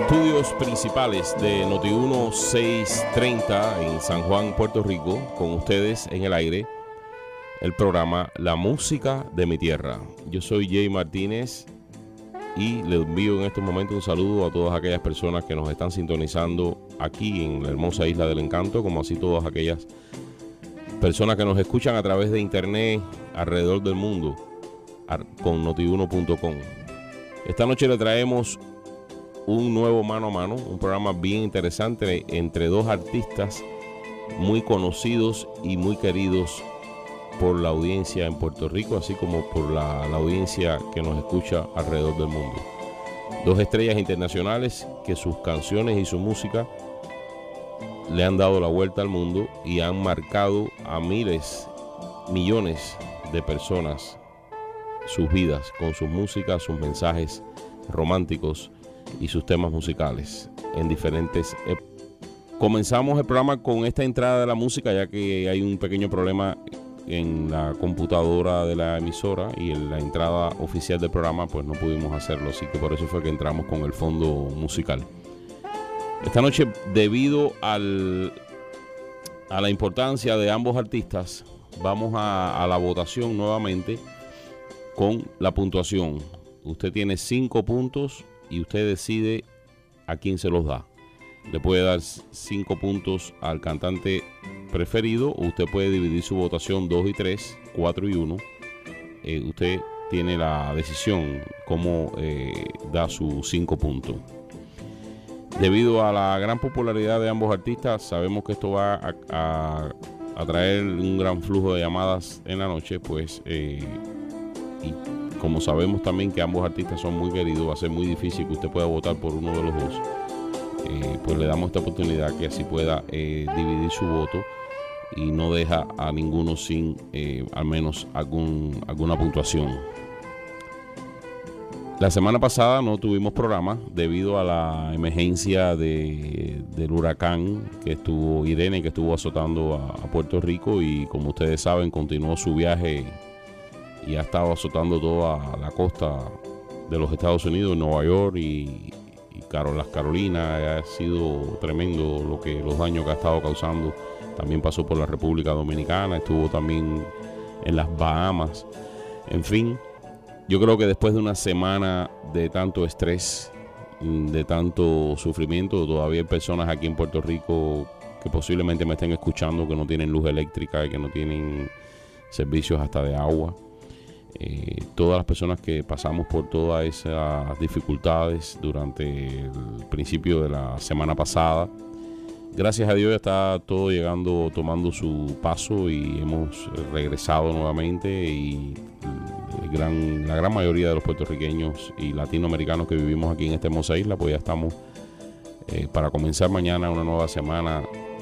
estudios principales de Noti1 630 en San Juan, Puerto Rico, con ustedes en el aire, el programa La Música de mi Tierra. Yo soy Jay Martínez y le envío en este momento un saludo a todas aquellas personas que nos están sintonizando aquí en la hermosa Isla del Encanto, como así todas aquellas personas que nos escuchan a través de internet alrededor del mundo con Noti1.com. Esta noche le traemos un nuevo Mano a Mano, un programa bien interesante entre dos artistas muy conocidos y muy queridos por la audiencia en Puerto Rico, así como por la audiencia que nos escucha alrededor del mundo. Dos estrellas internacionales que sus canciones y su música le han dado la vuelta al mundo y han marcado a miles, millones de personas sus vidas con sus músicas, sus mensajes románticos y sus temas musicales en diferentes Comenzamos el programa con esta entrada de la música, ya que hay un pequeño problema en la computadora de la emisora y en la entrada oficial del programa pues no pudimos hacerlo, así que por eso fue que entramos con el fondo musical. Esta noche, debido a la importancia de ambos artistas, vamos a la votación nuevamente con la puntuación. Usted tiene 5 puntos y usted decide a quién se los da. Le puede dar 5 puntos al cantante preferido o usted puede dividir su votación 2 y 3, 4 y 1. Usted tiene la decisión cómo da sus 5 puntos. Debido a la gran popularidad de ambos artistas, sabemos que esto va a traer un gran flujo de llamadas en la noche, pues y como sabemos también que ambos artistas son muy queridos, va a ser muy difícil que usted pueda votar por uno de los dos. Pues le damos esta oportunidad que así pueda dividir su voto y no deja a ninguno sin al menos alguna puntuación. La semana pasada no tuvimos programa debido a la emergencia del huracán Irene, que estuvo azotando a Puerto Rico, y como ustedes saben continuó su viaje y ha estado azotando toda la costa de los Estados Unidos, Nueva York y las Carolinas. Ha sido tremendo los daños que ha estado causando. También pasó por la República Dominicana, estuvo también en las Bahamas. En fin, yo creo que después de una semana de tanto estrés, de tanto sufrimiento, todavía hay personas aquí en Puerto Rico que posiblemente me estén escuchando que no tienen luz eléctrica y que no tienen servicios hasta de agua. Todas las personas que pasamos por todas esas dificultades durante el principio de la semana pasada, gracias a Dios ya está todo tomando su paso y hemos regresado nuevamente, y la gran mayoría de los puertorriqueños y latinoamericanos que vivimos aquí en esta hermosa isla, pues ya estamos para comenzar mañana una nueva semana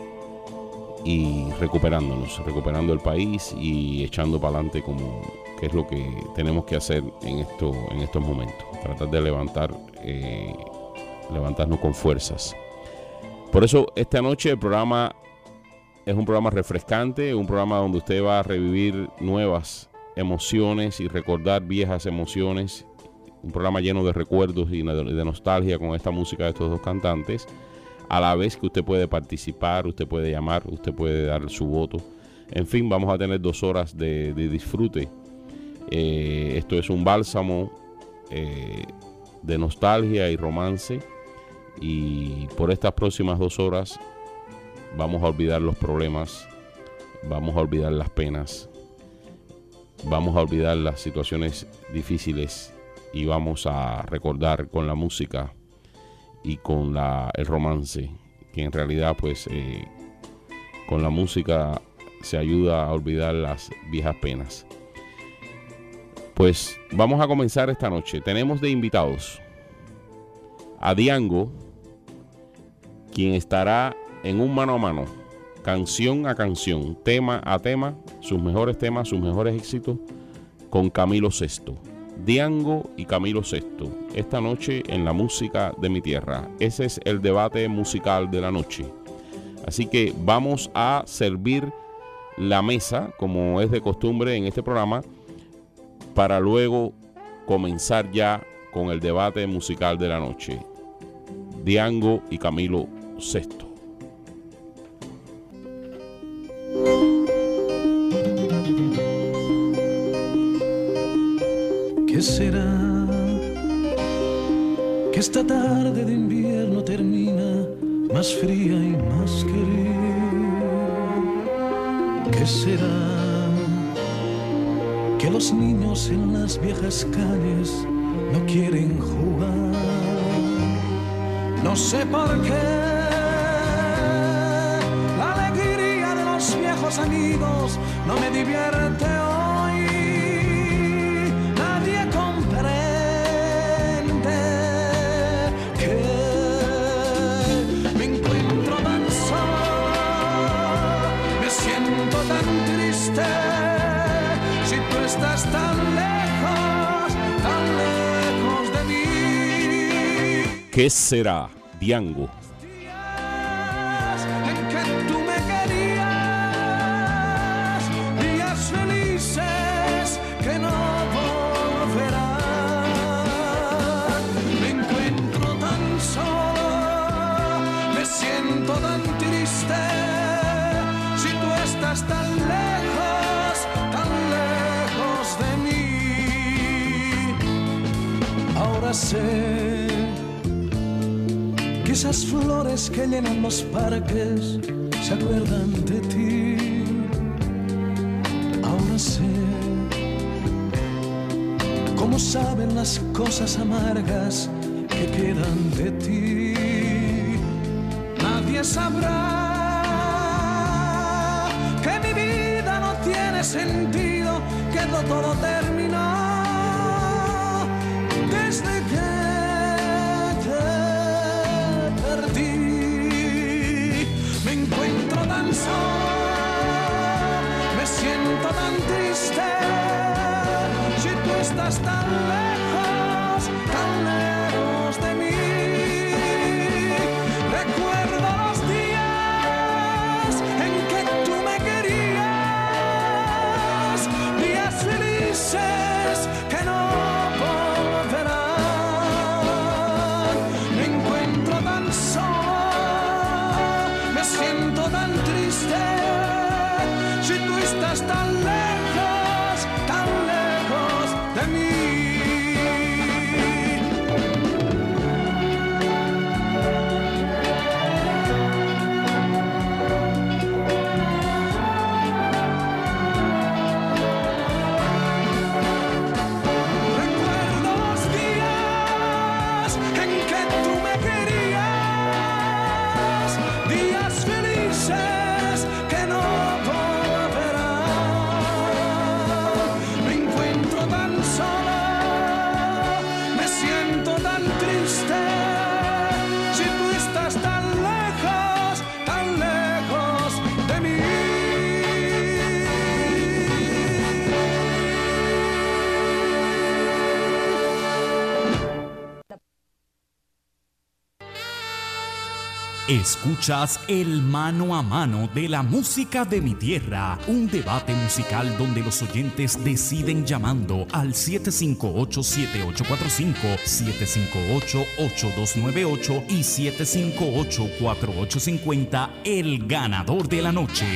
y recuperando el país y echando para adelante, que es lo que tenemos que hacer en estos momentos, tratar de levantarnos con fuerzas. Por eso esta noche el programa es un programa refrescante, un programa donde usted va a revivir nuevas emociones y recordar viejas emociones, un programa lleno de recuerdos y de nostalgia con esta música de estos dos cantantes, a la vez que usted puede participar, usted puede llamar, usted puede dar su voto. En fin, vamos a tener 2 horas de disfrute. Esto es un bálsamo de nostalgia y romance, y por estas próximas 2 horas vamos a olvidar los problemas, vamos a olvidar las penas, vamos a olvidar las situaciones difíciles y vamos a recordar con la música y con el romance, que en realidad pues con la música se ayuda a olvidar las viejas penas. Pues vamos a comenzar esta noche. Tenemos de invitados a Diango, quien estará en un mano a mano, canción a canción, tema a tema, sus mejores temas, sus mejores éxitos, con Camilo Sesto. Diango y Camilo Sesto, esta noche en La Música de mi Tierra. Ese es el debate musical de la noche. Así que vamos a servir la mesa, como es de costumbre en este programa, para luego comenzar ya con el debate musical de la noche. Diango y Camilo Sesto. ¿Qué será? Que esta tarde de invierno termina más fría y más querida. ¿Qué será? Que los niños en las viejas calles no quieren jugar. No sé por qué la alegría de los viejos amigos no me divierte hoy. Nadie comprende que me encuentro tan solo, me siento tan triste. Si tú estás tan lejos de mí. ¿Qué será? Diango. En que tú me querías, días felices que no volverán. Me encuentro tan solo, me siento tan triste. Si tú estás tan lejos de mí. Ahora sé que esas flores que llenan los parques se acuerdan de ti. Ahora sé cómo saben las cosas amargas que quedan de ti. Nadie sabrá que mi vida no tiene sentido, que todo terminó desde que me encuentro tan solo, me siento tan triste. Si tú estás tan lejos de mí. Recuerdo los días en que tú me querías, días felices que no volverán. Me encuentro tan solo, me siento tan triste. Si tú estás tan lejos de mí. Recuerdo los días en que tú me querías, días felices que no volverán. Me encuentro tan solo, me siento tan triste. Si tú estás tan lejos de mí. Escuchas el mano a mano de la música de mi tierra, un debate musical donde los oyentes deciden llamando al 758-7845, 758-8298 y 758-4850, el ganador de la noche.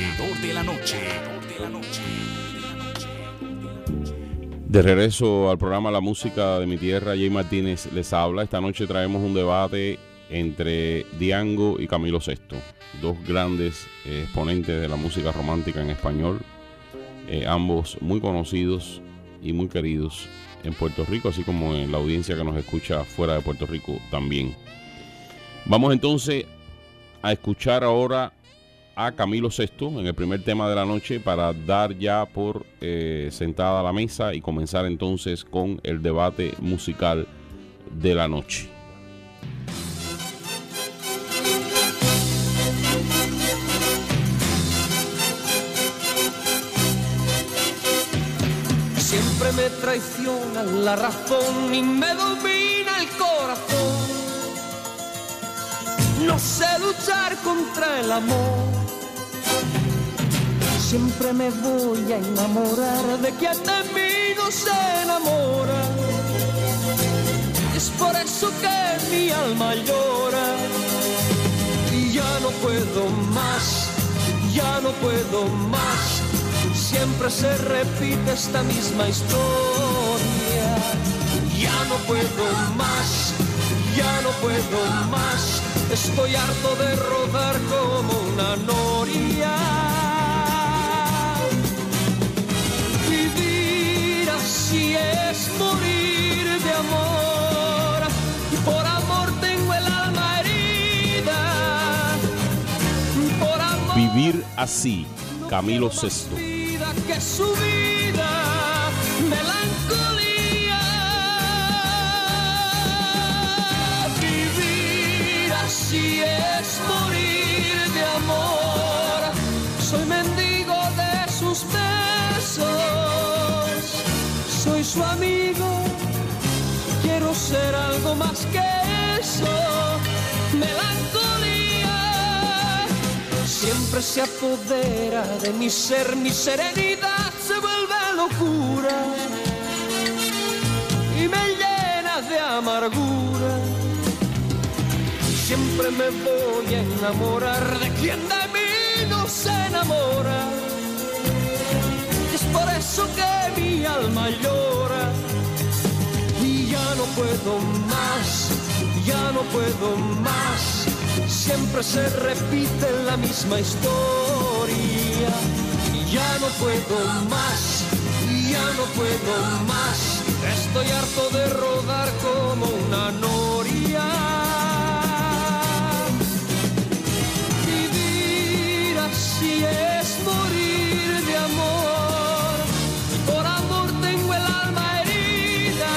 De regreso al programa La Música de mi Tierra, Jay Martínez les habla. Esta noche traemos un debate entre Diango y Camilo Sesto, dos grandes exponentes de la música romántica en español, ambos muy conocidos y muy queridos en Puerto Rico, así como en la audiencia que nos escucha fuera de Puerto Rico también. Vamos entonces a escuchar ahora a Camilo Sesto en el primer tema de la noche para dar ya por sentada la mesa y comenzar entonces con el debate musical de la noche. Siempre me traiciona la razón y me domina el corazón. No sé luchar contra el amor. Siempre me voy a enamorar de quien de mí no se enamora. Es por eso que mi alma llora. puedo más, ya no puedo más. Siempre se repite esta misma historia. Ya no puedo más, ya no puedo más. Estoy harto de rodar como una noria. Vivir así es morir de amor. Por amor tengo el alma herida. Por amor Vivir así, Camilo Sesto. Que su vida, melancolía. Vivir así es morir de amor. Soy mendigo de sus besos. Soy su amigo. Quiero ser algo más que eso. Melancolía. Siempre se apodera de mi ser, mi serenidad se vuelve locura y me llena de amargura. Siempre me voy a enamorar de quien de mí no se enamora. Es por eso que mi alma llora. Y ya no puedo más, ya no puedo más. Siempre se repite la misma historia. Ya no puedo más, ya no puedo más. Estoy harto de rodar como una noria. Vivir así es morir de amor. Por amor tengo el alma herida.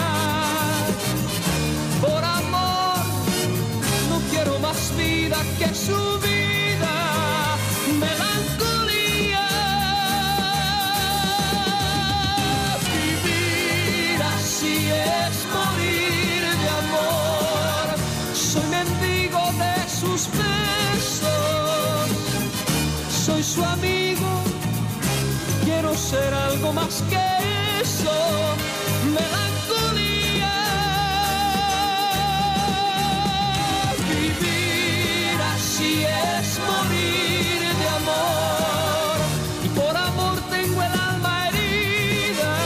Por amor no quiero más vida que su vida. Melancolía. Vivir así es morir de amor. Soy mendigo de sus besos. Soy su amigo. Quiero ser algo más que eso. Melancolía. Vivir así es morir de amor. Y por amor tengo el alma herida.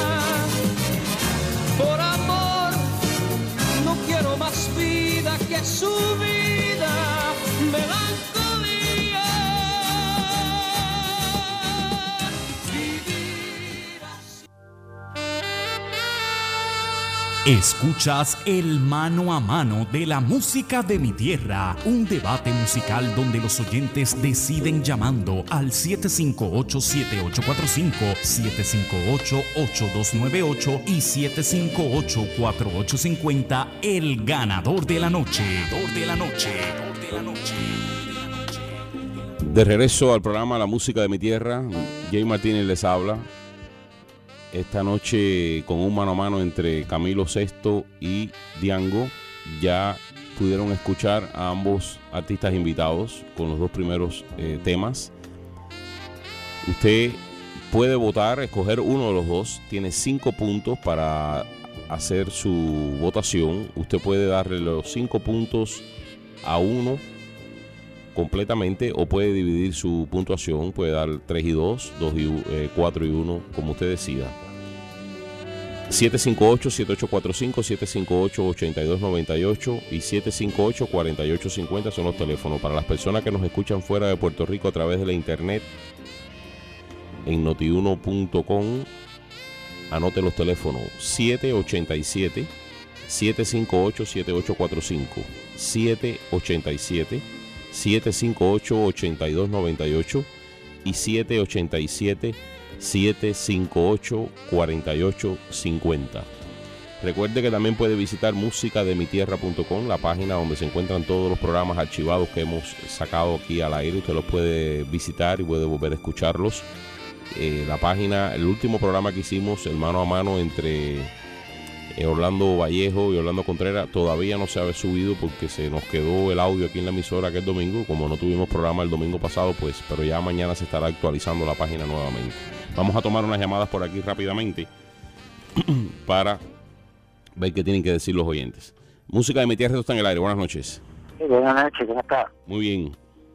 Por amor no quiero más vida que su vida. Melancolía. Vivir así. Escuchas el mano a mano de la música de mi tierra, un debate musical donde los oyentes deciden llamando al 758-7845, 758-8298 y 758-4850, el ganador de la noche. De regreso al programa La Música de mi Tierra, Jay Martínez les habla. Esta noche con un mano a mano entre Camilo Sesto y Diango. Ya pudieron escuchar a ambos artistas invitados con los dos primeros temas. Usted puede votar, escoger uno de los dos. Tiene 5 puntos para hacer su votación. Usted puede darle los 5 puntos a uno completamente o puede dividir su puntuación. Puede dar 3 y 2, 4 y 1, como usted decida. 758-7845, 758-8298 y 758-4850 son los teléfonos. Para las personas que nos escuchan fuera de Puerto Rico a través de la internet en notiuno.com, anote los teléfonos 787-758-7845, 787-758-8298 y 758-758-4850. Recuerde que también puede visitar musicademitierra.com, la página donde se encuentran todos los programas archivados que hemos sacado aquí al aire. Usted los puede visitar y puede volver a escucharlos. La página, el último programa que hicimos, el mano a mano entre Orlando Vallejo y Orlando Contreras, todavía no se había subido porque se nos quedó el audio aquí en la emisora aquel domingo. Como no tuvimos programa el domingo pasado, pues, pero ya mañana se estará actualizando la página nuevamente. Vamos a tomar unas llamadas por aquí rápidamente para ver qué tienen que decir los oyentes. Música de mi tierra, está en el aire. Buenas noches. Sí, buenas noches, ¿cómo está? Muy bien.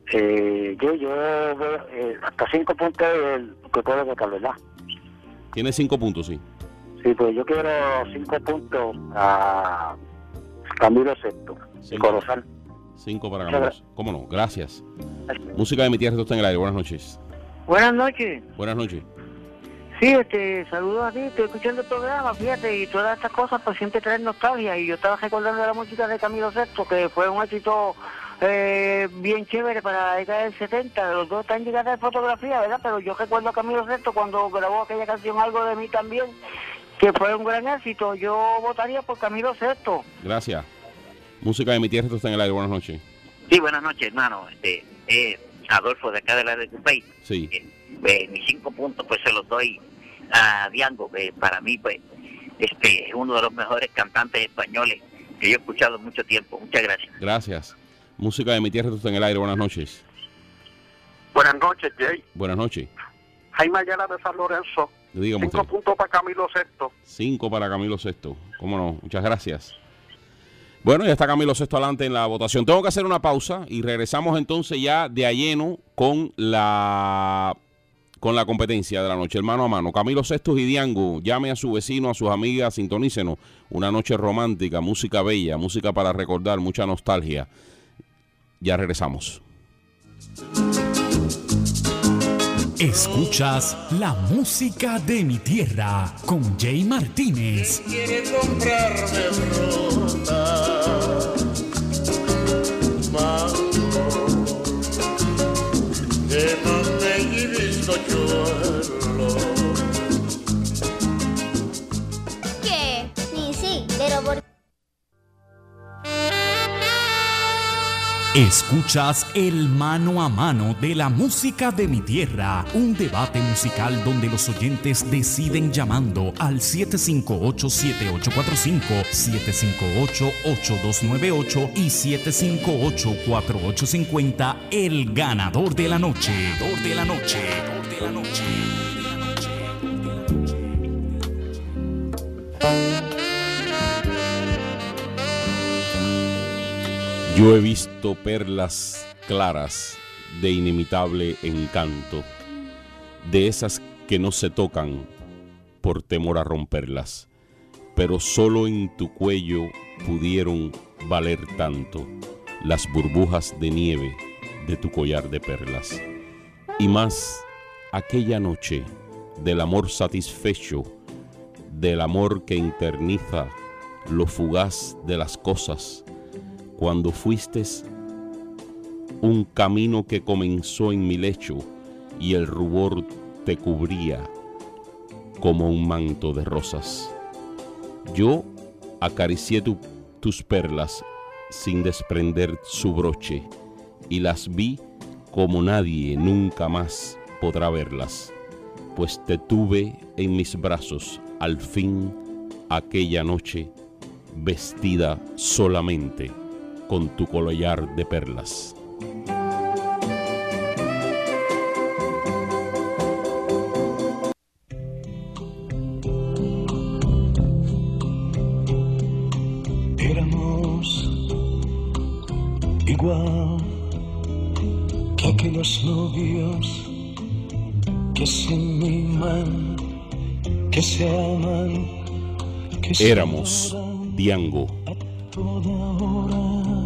Yo hasta 5 puntos que puedo votar, ¿verdad? Tiene 5 puntos, sí. Sí, pues yo quiero 5 puntos a Camilo Sesto, de Corozal. 5 para Camilo. ¿Cómo no? Gracias. Música de mi tierra, esto está en el aire. Buenas noches. Buenas noches. Buenas noches. Sí, saludos a ti, estoy escuchando el programa, fíjate, y todas estas cosas pues siempre traen nostalgia, y yo estaba recordando la música de Camilo Sesto, que fue un éxito bien chévere para la década del 70, los dos están llegados de fotografía, ¿verdad? Pero yo recuerdo a Camilo Sesto cuando grabó aquella canción Algo de mí también, que fue un gran éxito. Yo votaría por Camilo Sesto. Gracias. Música de mi tierra, esto está en el aire. Buenas noches. Sí, buenas noches, hermano. Adolfo, de acá de la de Cupey. Sí. Mis 5 puntos pues se los doy a Diango, que para mí pues es uno de los mejores cantantes españoles que yo he escuchado mucho tiempo. Muchas gracias. Gracias. Música de mi tierra, esto está en el aire. Buenas noches. Buenas noches, Jay. Buenas noches. Jaime Ayala de San Lorenzo. 5 puntos para Camilo Sesto. 5 para Camilo Sesto. ¿Cómo no? Muchas gracias. Bueno, ya está Camilo Sesto adelante en la votación. Tengo que hacer una pausa y regresamos entonces ya de a lleno con la competencia de la noche, el mano a mano. Camilo Sesto y Diango, llame a su vecino, a sus amigas, sintonícenos. Una noche romántica, música bella, música para recordar, mucha nostalgia. Ya regresamos. Escuchas la música de mi tierra con Jay Martínez. Quiere comprarme fruta, mango, de mamey y bizcochuelo. ¿Qué? Ni sí, pero por... Escuchas el mano a mano de la música de mi tierra, un debate musical donde los oyentes deciden llamando al 758-7845, 758-8298 y 758-4850, el ganador de la noche. Yo he visto perlas claras de inimitable encanto, de esas que no se tocan por temor a romperlas, pero solo en tu cuello pudieron valer tanto las burbujas de nieve de tu collar de perlas. Y más aquella noche del amor satisfecho, del amor que eterniza lo fugaz de las cosas, cuando fuiste un camino que comenzó en mi lecho y el rubor te cubría como un manto de rosas. Yo acaricié tus perlas sin desprender su broche y las vi como nadie nunca más podrá verlas, pues te tuve en mis brazos al fin aquella noche, vestida solamente con tu collar de perlas. Éramos igual que aquellos novios que se miman, que se aman, que se Éramos Diango. toda hora.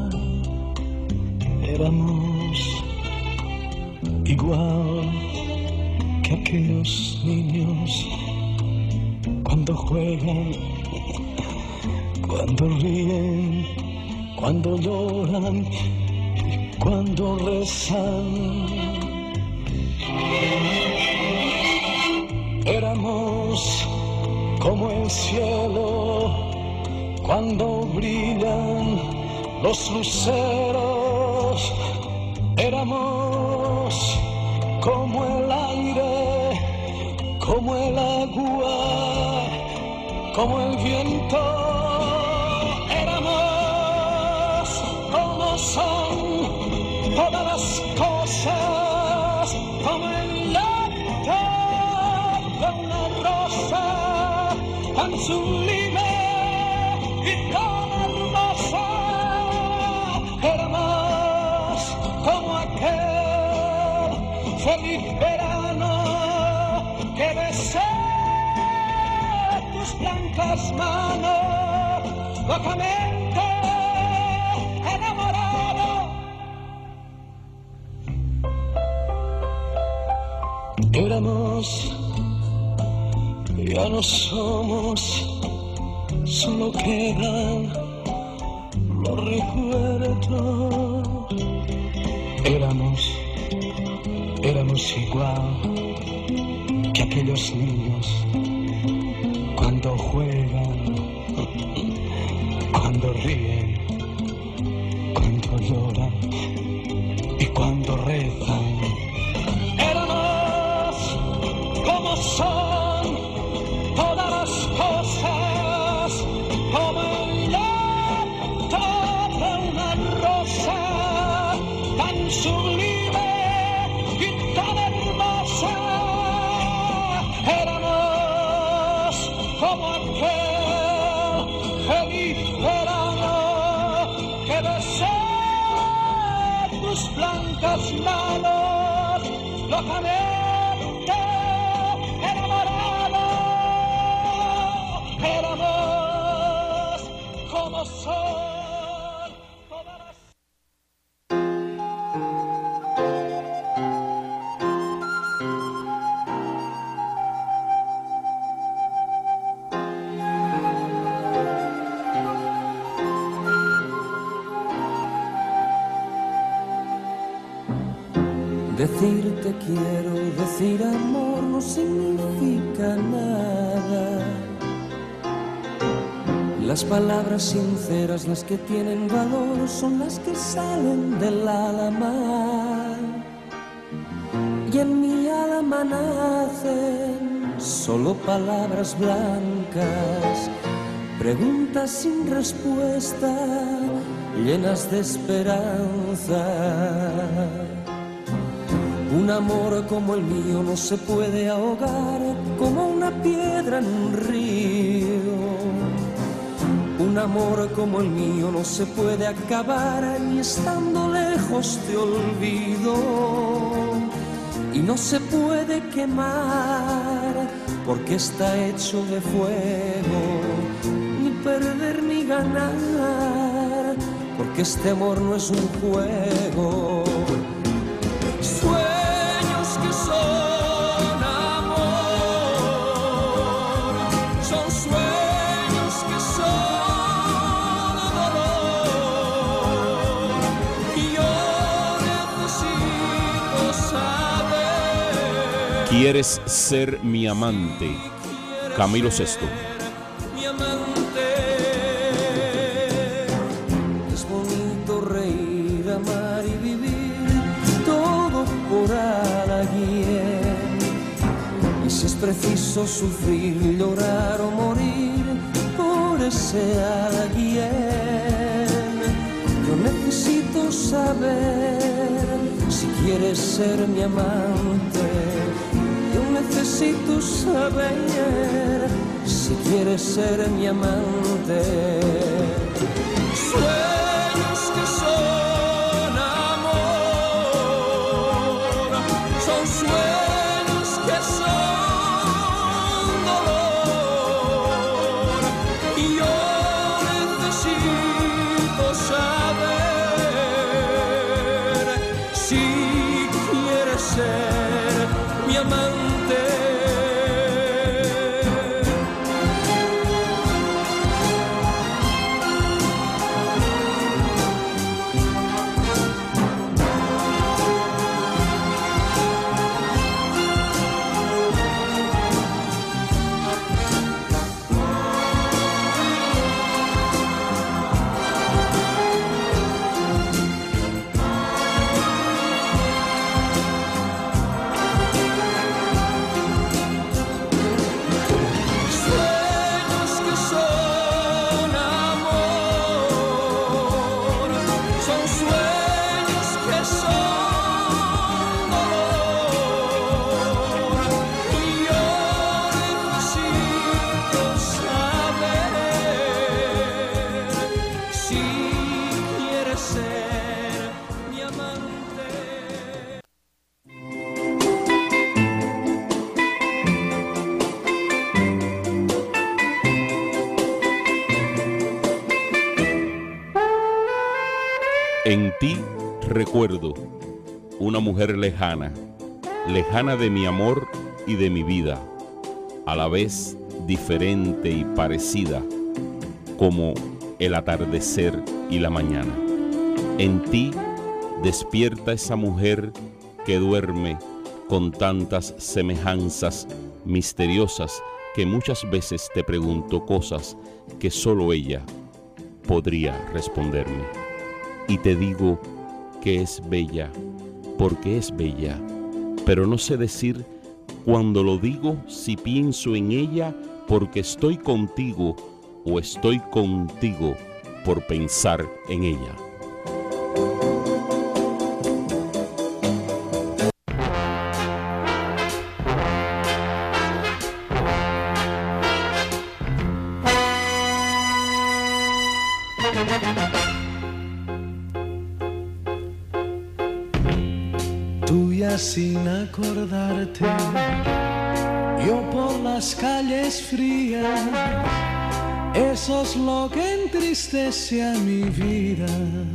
Éramos igual que aquellos niños cuando juegan, cuando ríen, cuando lloran, cuando rezan. Éramos como el cielo cuando brillan los luceros. Éramos como el aire, como el agua, como el viento. Éramos como son todas las cosas, como el néctar de una rosa tan sublime y tan hermosa. Éramos como aquel feliz verano, que besé tus blancas manos, locamente enamorado. Éramos, ya no somos, solo quedan los recuerdos. Éramos igual que aquellos niños cuando juegan, cuando ríen, cuando lloran y cuando rezan. Éramos como son todas las cosas, como el llanto de una rosa tan sublime y tan hermosa. Éramos como aquel feliz verano que besé tus blancas manos, locamente enamorado. Éramos como son todas las... Decir te quiero, decir amor no significa nada. Las palabras sinceras, las que tienen valor, son las que salen del alma. Y en mi alma nacen solo palabras blancas, preguntas sin respuesta, llenas de esperanza. Un amor como el mío no se puede ahogar como una piedra en un río. Un amor como el mío no se puede acabar ni estando lejos te olvido. Y no se puede quemar porque está hecho de fuego. Ni perder ni ganar porque este amor no es un juego. Que son amor, son sueños que son dolor, y yo necesito saber. ¿Quieres ser mi amante? Camilo Sesto. Mi amante, es bonito reír, amar y vivir, todo por alguien. Y si es preciso sufrir, llorar o morir por ese alguien, yo necesito saber si quieres ser mi amante. Yo necesito saber si quieres ser mi amante. Sueños que son amor, son sueños que son dolor, y yo necesito saber si quieres ser mi amante. En ti recuerdo una mujer lejana, lejana de mi amor y de mi vida, a la vez diferente y parecida como el atardecer y la mañana. En ti despierta esa mujer que duerme con tantas semejanzas misteriosas que muchas veces te pregunto cosas que solo ella podría responderme. Y te digo que es bella, porque es bella, pero no sé decir cuando lo digo si pienso en ella porque estoy contigo o estoy contigo por pensar en ella. Tuya sin acordarte, yo por las calles frías, eso es lo que entristece a mi vida.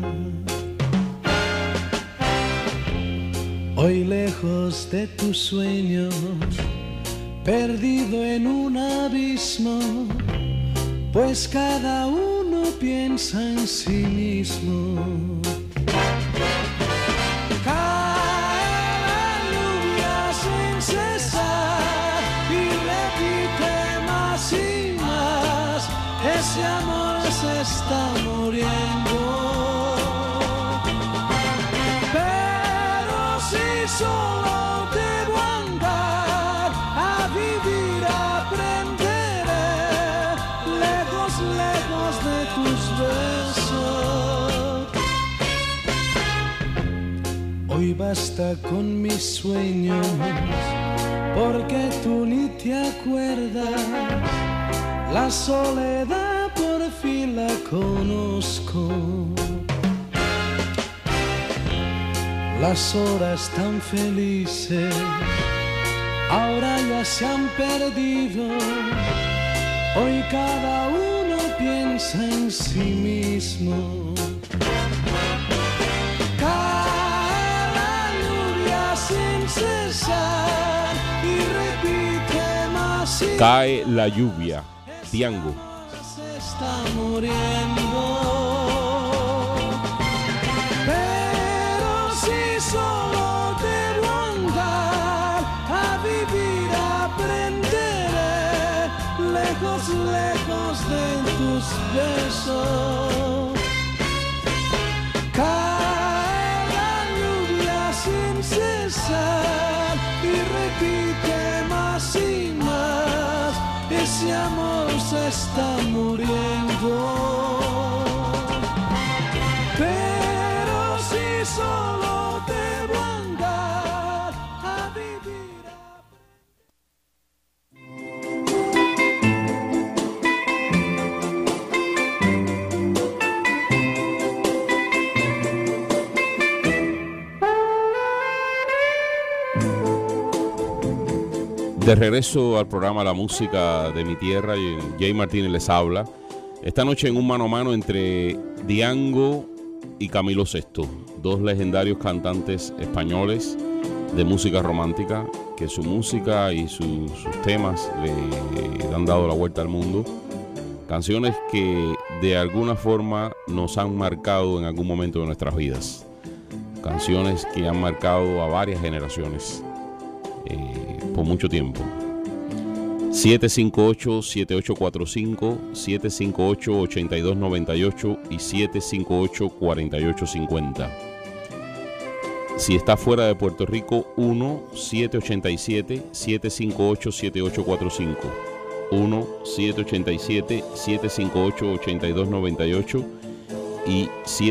Hoy lejos de tus sueños, perdido en un abismo, pues cada uno piensa en sí mismo. Ese amor se está muriendo, pero si solo debo andar a vivir, aprenderé lejos, lejos de tus besos. Hoy basta con mis sueños, porque tú ni te acuerdas. La soledad por fin la conozco. Las horas tan felices ahora ya se han perdido. Hoy cada uno piensa en sí mismo. Cae la lluvia sin cesar y repite más. Cae la lluvia. Diango. Se está muriendo, pero si solo debo andar a vivir, aprenderé lejos, lejos de tus besos. Cae la lluvia sin cesar y repite más y más. Ese amor se está muriendo, pero si solo debo andar a vivir. De regreso al programa La Música de mi Tierra, y Jay Martínez les habla. Esta noche en un mano a mano entre Diango y Camilo Sesto, dos legendarios cantantes españoles de música romántica, que su música y sus temas le han dado la vuelta al mundo. Canciones que de alguna forma nos han marcado en algún momento de nuestras vidas. Canciones que han marcado a varias generaciones. Por mucho tiempo. 758-7845, 758-8298 y 758-4850. Si está fuera de Puerto Rico, 1-787-758-7845, 1-787-758-8298 y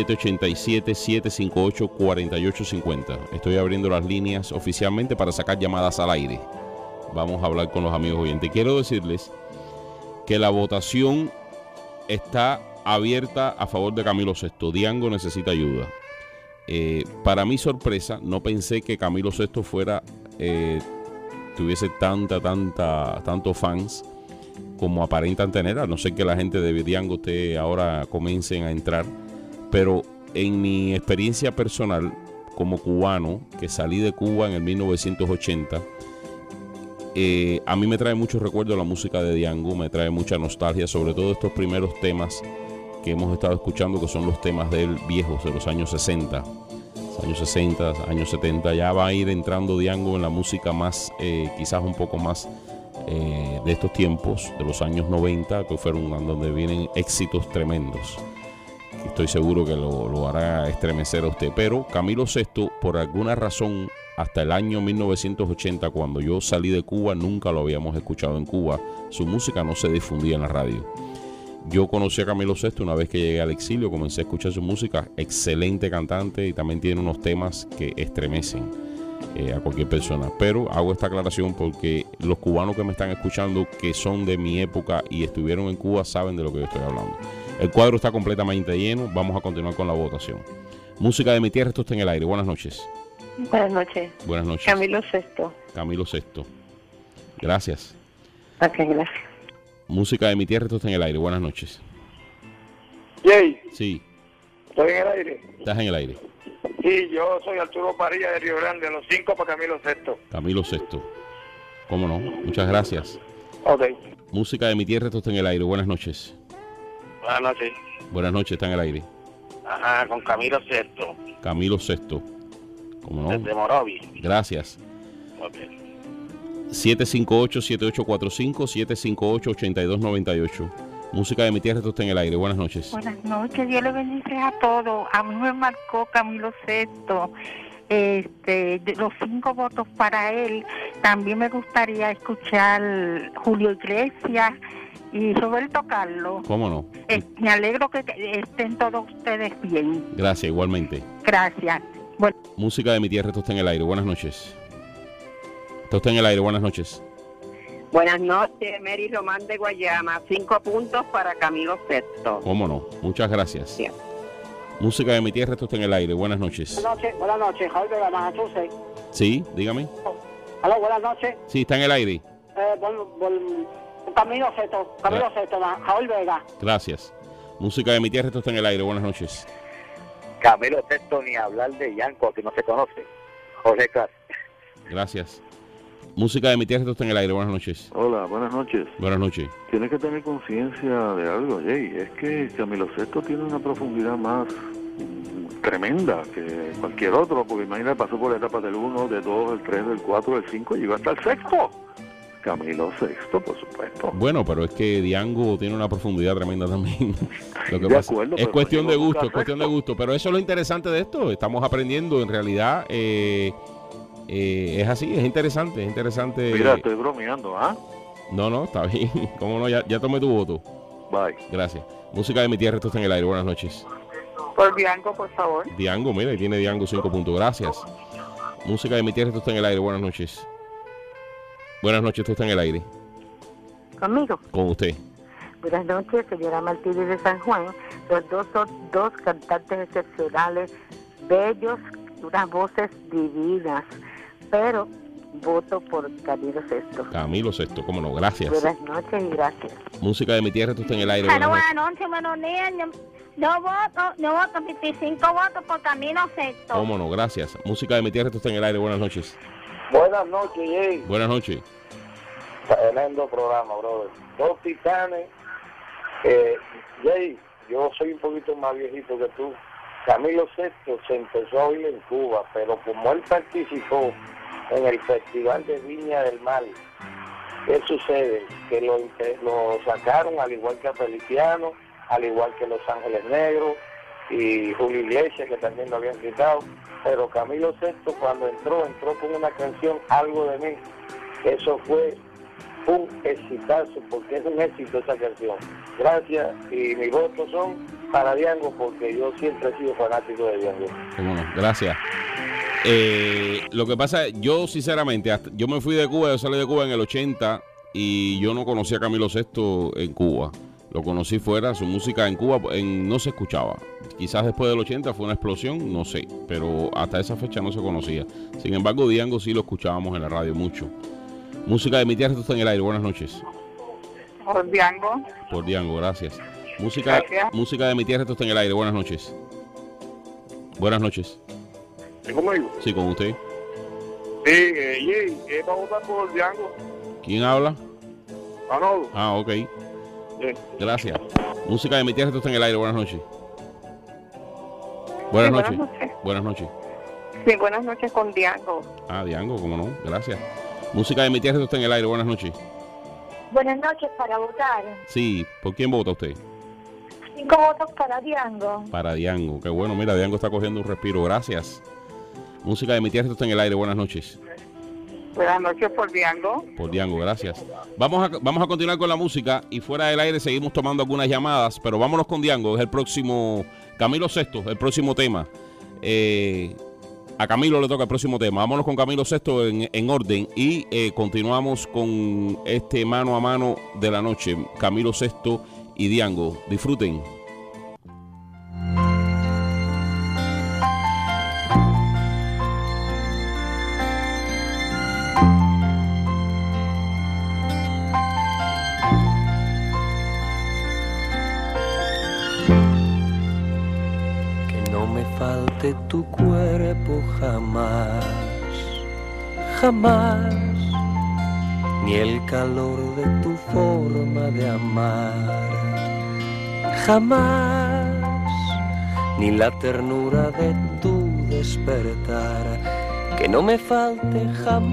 787-758-4850. Estoy abriendo las líneas oficialmente para sacar llamadas al aire. Vamos a hablar con los amigos oyentes. Quiero decirles que la votación está abierta a favor de Camilo Sesto. Diango necesita ayuda. Para mi sorpresa, no pensé que Camilo Sesto tuviese tantos fans como aparentan tener, a no ser que la gente de Diango ahora comiencen a entrar. Pero en mi experiencia personal como cubano, que salí de Cuba en el 1980, a mí me trae mucho recuerdo la música de Diango, me trae mucha nostalgia, sobre todo estos primeros temas que hemos estado escuchando, que son los temas de él viejos, de los años 60. Años 60, años 70, ya va a ir entrando Diango en la música más, quizás un poco más de estos tiempos, de los años 90, que fueron donde vienen éxitos tremendos. Estoy seguro que lo hará estremecer a usted. Pero Camilo VI, por alguna razón, hasta el año 1980, cuando yo salí de Cuba, nunca lo habíamos escuchado en Cuba. Su música no se difundía en la radio. Yo conocí a Camilo VI una vez que llegué al exilio, comencé a escuchar su música, excelente cantante y también tiene unos temas que estremecen a cualquier persona. Pero hago esta aclaración porque los cubanos que me están escuchando, que son de mi época y estuvieron en Cuba, saben de lo que yo estoy hablando. El cuadro está completamente lleno, vamos a continuar con la votación. Música de mi tierra, esto está en el aire. Buenas noches. Buenas noches. Buenas noches. Camilo VI. Camilo VI. Gracias. Ok, gracias. Música de mi tierra, esto está en el aire. Buenas noches. Jay. Sí. ¿Estoy en el aire? Estás en el aire. Sí, yo soy Arturo Parilla de Río Grande, los 5 para Camilo VI. Camilo VI. ¿Cómo no? Muchas gracias. Ok. Música de mi tierra, esto está en el aire. Buenas noches. Buenas noches. Buenas noches, está en el aire. Ajá, con Camilo VI. Camilo VI. ¿Cómo no? Desde Morovia. Gracias. Ok. 758-7845, 758-8298. Música de mi tierra, esto está en el aire. Buenas noches. Buenas noches, Dios le bendice a todos. A mí me marcó Camilo VI. De los 5 votos para él. También me gustaría escuchar Julio Iglesias y Roberto Carlos. ¿Cómo no? Me alegro que estén todos ustedes bien. Gracias, igualmente. Gracias. Bueno. Música de mi tierra, esto está en el aire. Buenas noches. Esto está en el aire. Buenas noches. Buenas noches, Mary Román de Guayama. 5 puntos para Camilo VI. ¿Cómo no? Muchas gracias. Bien. Música de mi tierra, esto está en el aire. Buenas noches. Buenas noches, Javier Vega, Massachusetts. Sí, dígame. Hola, buenas noches. Sí, está en el aire. Camilo VI, Javier Vega. Gracias. Música de mi tierra, esto está en el aire. Buenas noches. Camilo VI, ni hablar de Yanko, que no se conoce. Jorge Castro. Gracias. Música de mi tierra, esto está en el aire. Buenas noches. Hola, buenas noches. Buenas noches. Tienes que tener conciencia de algo, Jay. Es que Camilo VI tiene una profundidad más tremenda que cualquier otro, porque imagínate, pasó por etapas del 1, del 2, del 3, del 4, del 5, y llegó hasta el 6º. Camilo VI, por supuesto. Bueno, pero es que Diango tiene una profundidad tremenda también. Lo que de pasa acuerdo, es cuestión de gusto, sexto. es cuestión de gusto. Pero eso es lo interesante de esto. Estamos aprendiendo, en realidad, es así, es interesante, es interesante. Mira, estoy bromeando, ¿ah? No, está bien. ¿Cómo no? Ya tomé tu voto. Bye. Gracias. Música de mi tierra, esto está en el aire. Buenas noches. Por Diango, por favor. Diango, mira, y tiene Diango 5 puntos. Gracias. Música de mi tierra, esto está en el aire. Buenas noches. Buenas noches, esto está en el aire. ¿Conmigo? Con usted. Buenas noches, señora Martínez de San Juan. Los dos son dos cantantes excepcionales, bellos, unas voces divinas, pero voto por Camilo VI. Camilo VI, cómo no, gracias. Buenas noches y gracias. Música de mi tierra, esto está en el aire. Buenas noches, buenos días. Yo voto 25 votos por Camilo VI. Cómo no, gracias. Música de mi tierra, esto está en el aire. Buenas noches. Buenas noches, Jay. Buenas noches. Tremendo programa, brother. Dos titanes. Jay, yo soy un poquito más viejito que tú. Camilo VI se empezó a oír en Cuba, pero como él participó en el Festival de Viña del Mar, ¿qué sucede? Que lo sacaron al igual que a Feliciano, al igual que Los Ángeles Negros y Julio Iglesias, que también lo habían quitado. Pero Camilo VI, cuando entró con una canción, Algo de mí. Eso fue un exitazo, porque es un éxito esa canción. Gracias, y mis votos son para Diango, porque yo siempre he sido fanático de Diango. Bueno, gracias. Lo que pasa, yo sinceramente, yo me fui de Cuba, yo salí de Cuba en el 80 y yo no conocí a Camilo VI en Cuba. Lo conocí fuera, su música en Cuba no se escuchaba. Quizás después del 80 fue una explosión, no sé, pero hasta esa fecha no se conocía. Sin embargo, Diango sí lo escuchábamos en la radio mucho. Música de mi tierra, esto está en el aire. Buenas noches. Por Diango. Por Diango, gracias. Música de mi tierra, esto está en el aire. Buenas noches. Buenas noches. ¿Es conmigo? Sí, con usted. Sí, para votar por Diango. ¿Quién habla? Manolo. Ah, ok. Gracias. Música de mi tierra, esto está en el aire. Buenas noches. Buenas noches. Buenas noches. Sí, buenas noches con Diango. Ah, Diango, cómo no. Gracias. Música de mi tierra, esto está en el aire. Buenas noches. Buenas noches, para votar. Sí, ¿por quién vota usted? 5 votos para Diango. Para Diango, qué bueno. Mira, Diango está cogiendo un respiro. Gracias. Música de mi tierra, esto está en el aire. Buenas noches. Buenas noches por Diango. Por Diango, gracias. Vamos a continuar con la música y fuera del aire seguimos tomando algunas llamadas, pero vámonos con Diango. Es el próximo, Camilo Sesto, el próximo tema. A Camilo le toca el próximo tema. Vámonos con Camilo Sesto en orden y continuamos con este mano a mano de la noche. Camilo Sesto y Diango. Disfruten. Falte tu cuerpo jamás, jamás, ni el calor de tu forma de amar, jamás, ni la ternura de tu despertar, que no me falte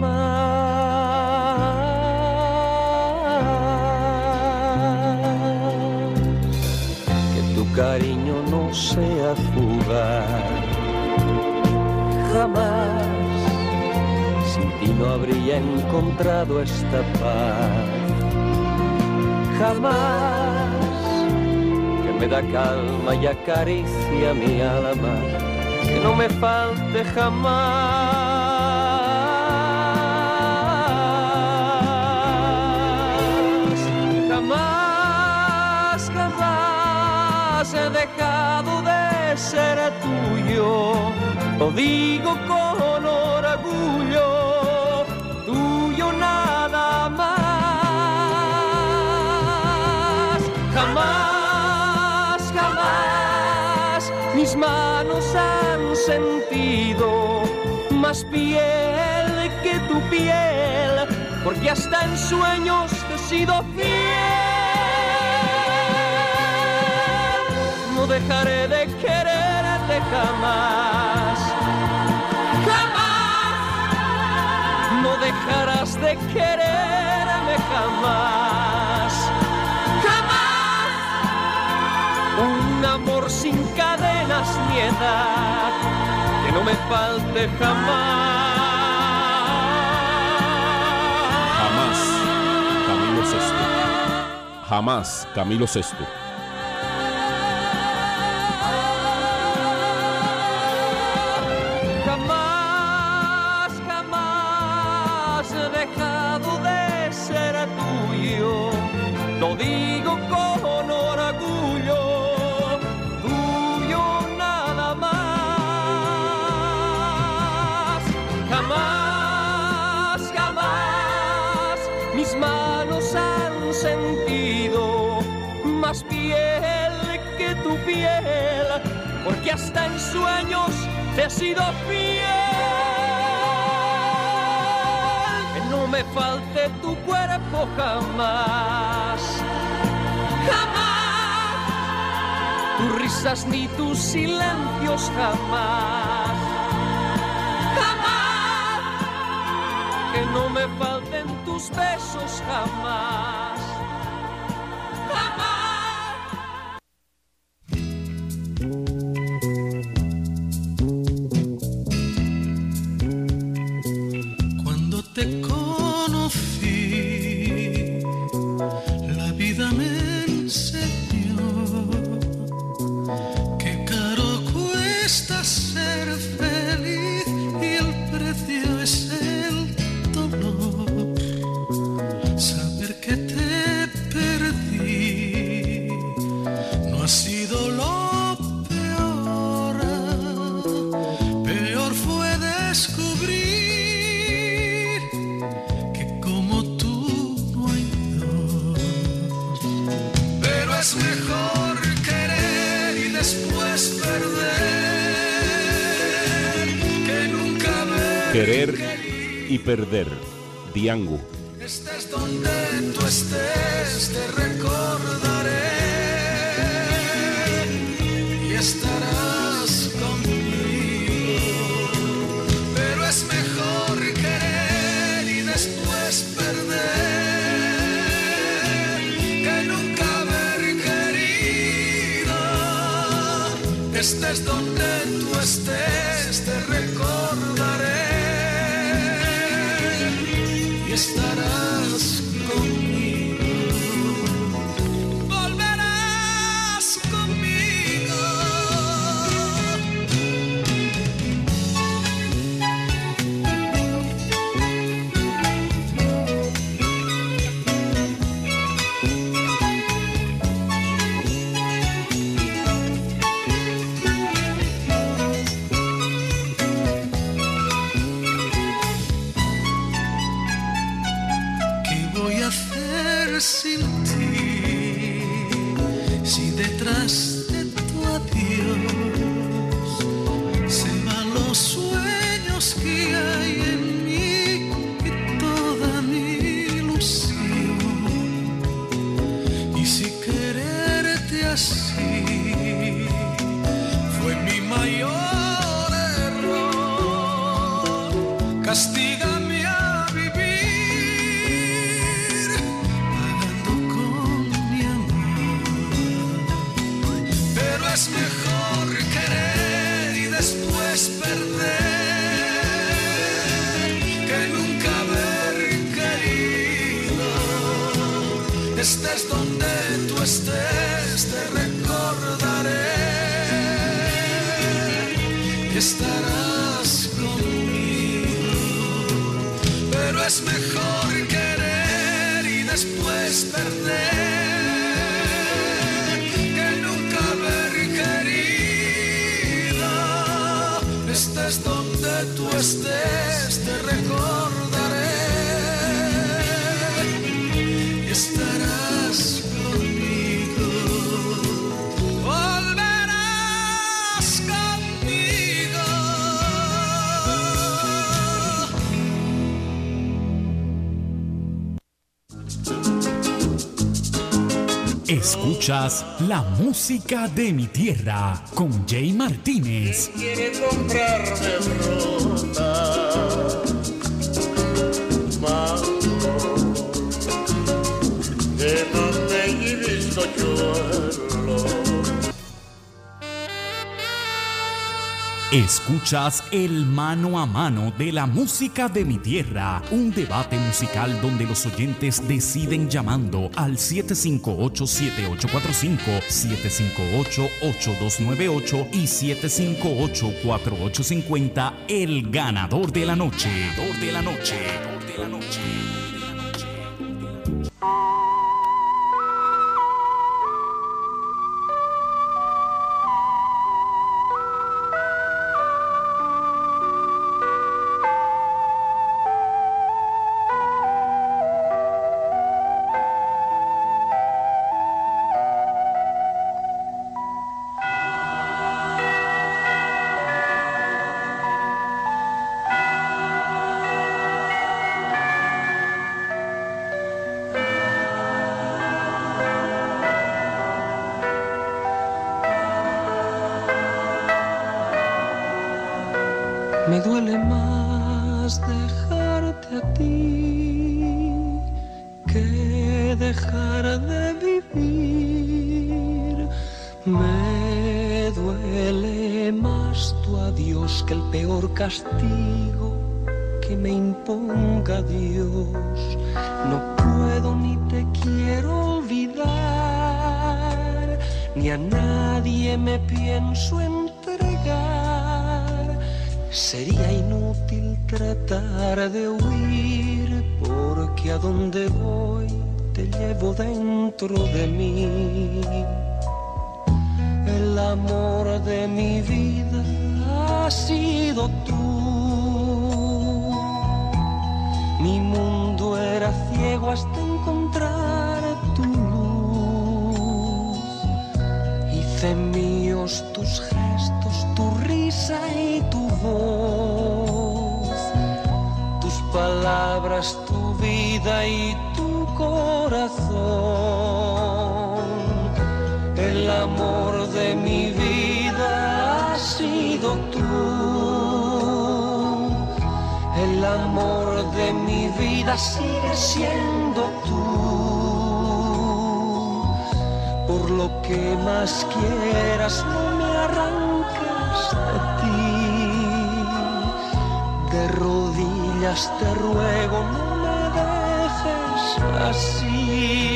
jamás, que tu cariño no sea fugaz, jamás, sin ti no habría encontrado esta paz, jamás, que me da calma y acaricia mi alma, que no me falte jamás, jamás, jamás he dejado de ser tuyo, lo digo con orgullo, tuyo nada más, jamás, jamás mis manos han sentido más piel que tu piel, porque hasta en sueños te he sido fiel. No dejaré de quererte jamás, jamás. No dejarás de quererme jamás, jamás. Un amor sin cadenas ni edad, que no me falte jamás. Jamás, Camilo Sesto. Jamás, Camilo Sesto. Lo digo con orgullo, tuyo nada más. Jamás, jamás mis manos han sentido más piel que tu piel, porque hasta en sueños te he sido fiel. Que no me falte tu cuerpo jamás, jamás, tus risas ni tus silencios jamás, jamás, que no me falten tus besos jamás, jamás. Cuando te conocí, la vida me enseñó que caro cuesta ser feliz y el precio es el dolor. Saber que te perdí no ha sido lo peor. Peor fue descubrir Querer y perder, Diango. Estés donde tú estés, te recordaré y estarás conmigo. Pero es mejor querer y después perder que nunca haber querido. Estés donde tú estés, te recordaré y estarás conmigo. Volverás conmigo. Sin ti, si detrás de tu adiós se van los sueños que hay en mí y toda mi ilusión, y si quererte así fue mi mayor error, castígame a vivir es mejor querer y después perder que nunca haber querido. Estés donde tú estés, te recordaré y estarás conmigo. Pero es mejor querer y después perder estés donde tú estés, te recordaré y estarás conmigo. Volverás conmigo. Escuchas la música de mi tierra con Jay Martínez. Quiere comprarme fruta, mango, de mamey y bizcochuelo. Escuchas el mano a mano de la música de mi tierra, un debate musical donde los oyentes deciden llamando al 758-7845, 758-8298 y 758-4850, el ganador de la noche. Me duele más dejarte a ti que dejar de vivir. Me duele más tu adiós que el peor castigo que me imponga Dios. No puedo ni te quiero olvidar, ni a nadie me pienso entregar. Sería inútil tratar de huir, porque a donde voy te llevo dentro de mí. El amor de mi vida has sido tú. Mi mundo era ciego hasta encontrar tu luz. Hice míos tus gestos, tu risa y tu voz. palabras, tu vida y tu corazón. El amor de mi vida has sido tú. El amor de mi vida sigue siendo tú. Por lo que más quieras, no me arranques de ti. De rodillas te ruego, no me dejes así.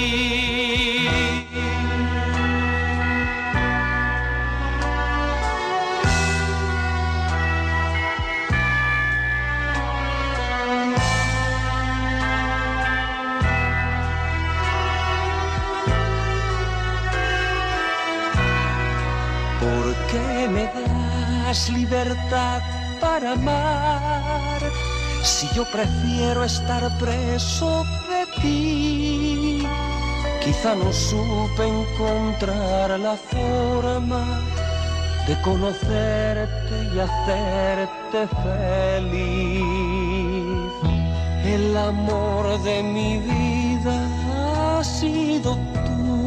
¿Por qué me das libertad para amar, si yo prefiero estar preso de ti? Quizá no supe encontrar la forma de conocerte y hacerte feliz. El amor de mi vida ha sido tú.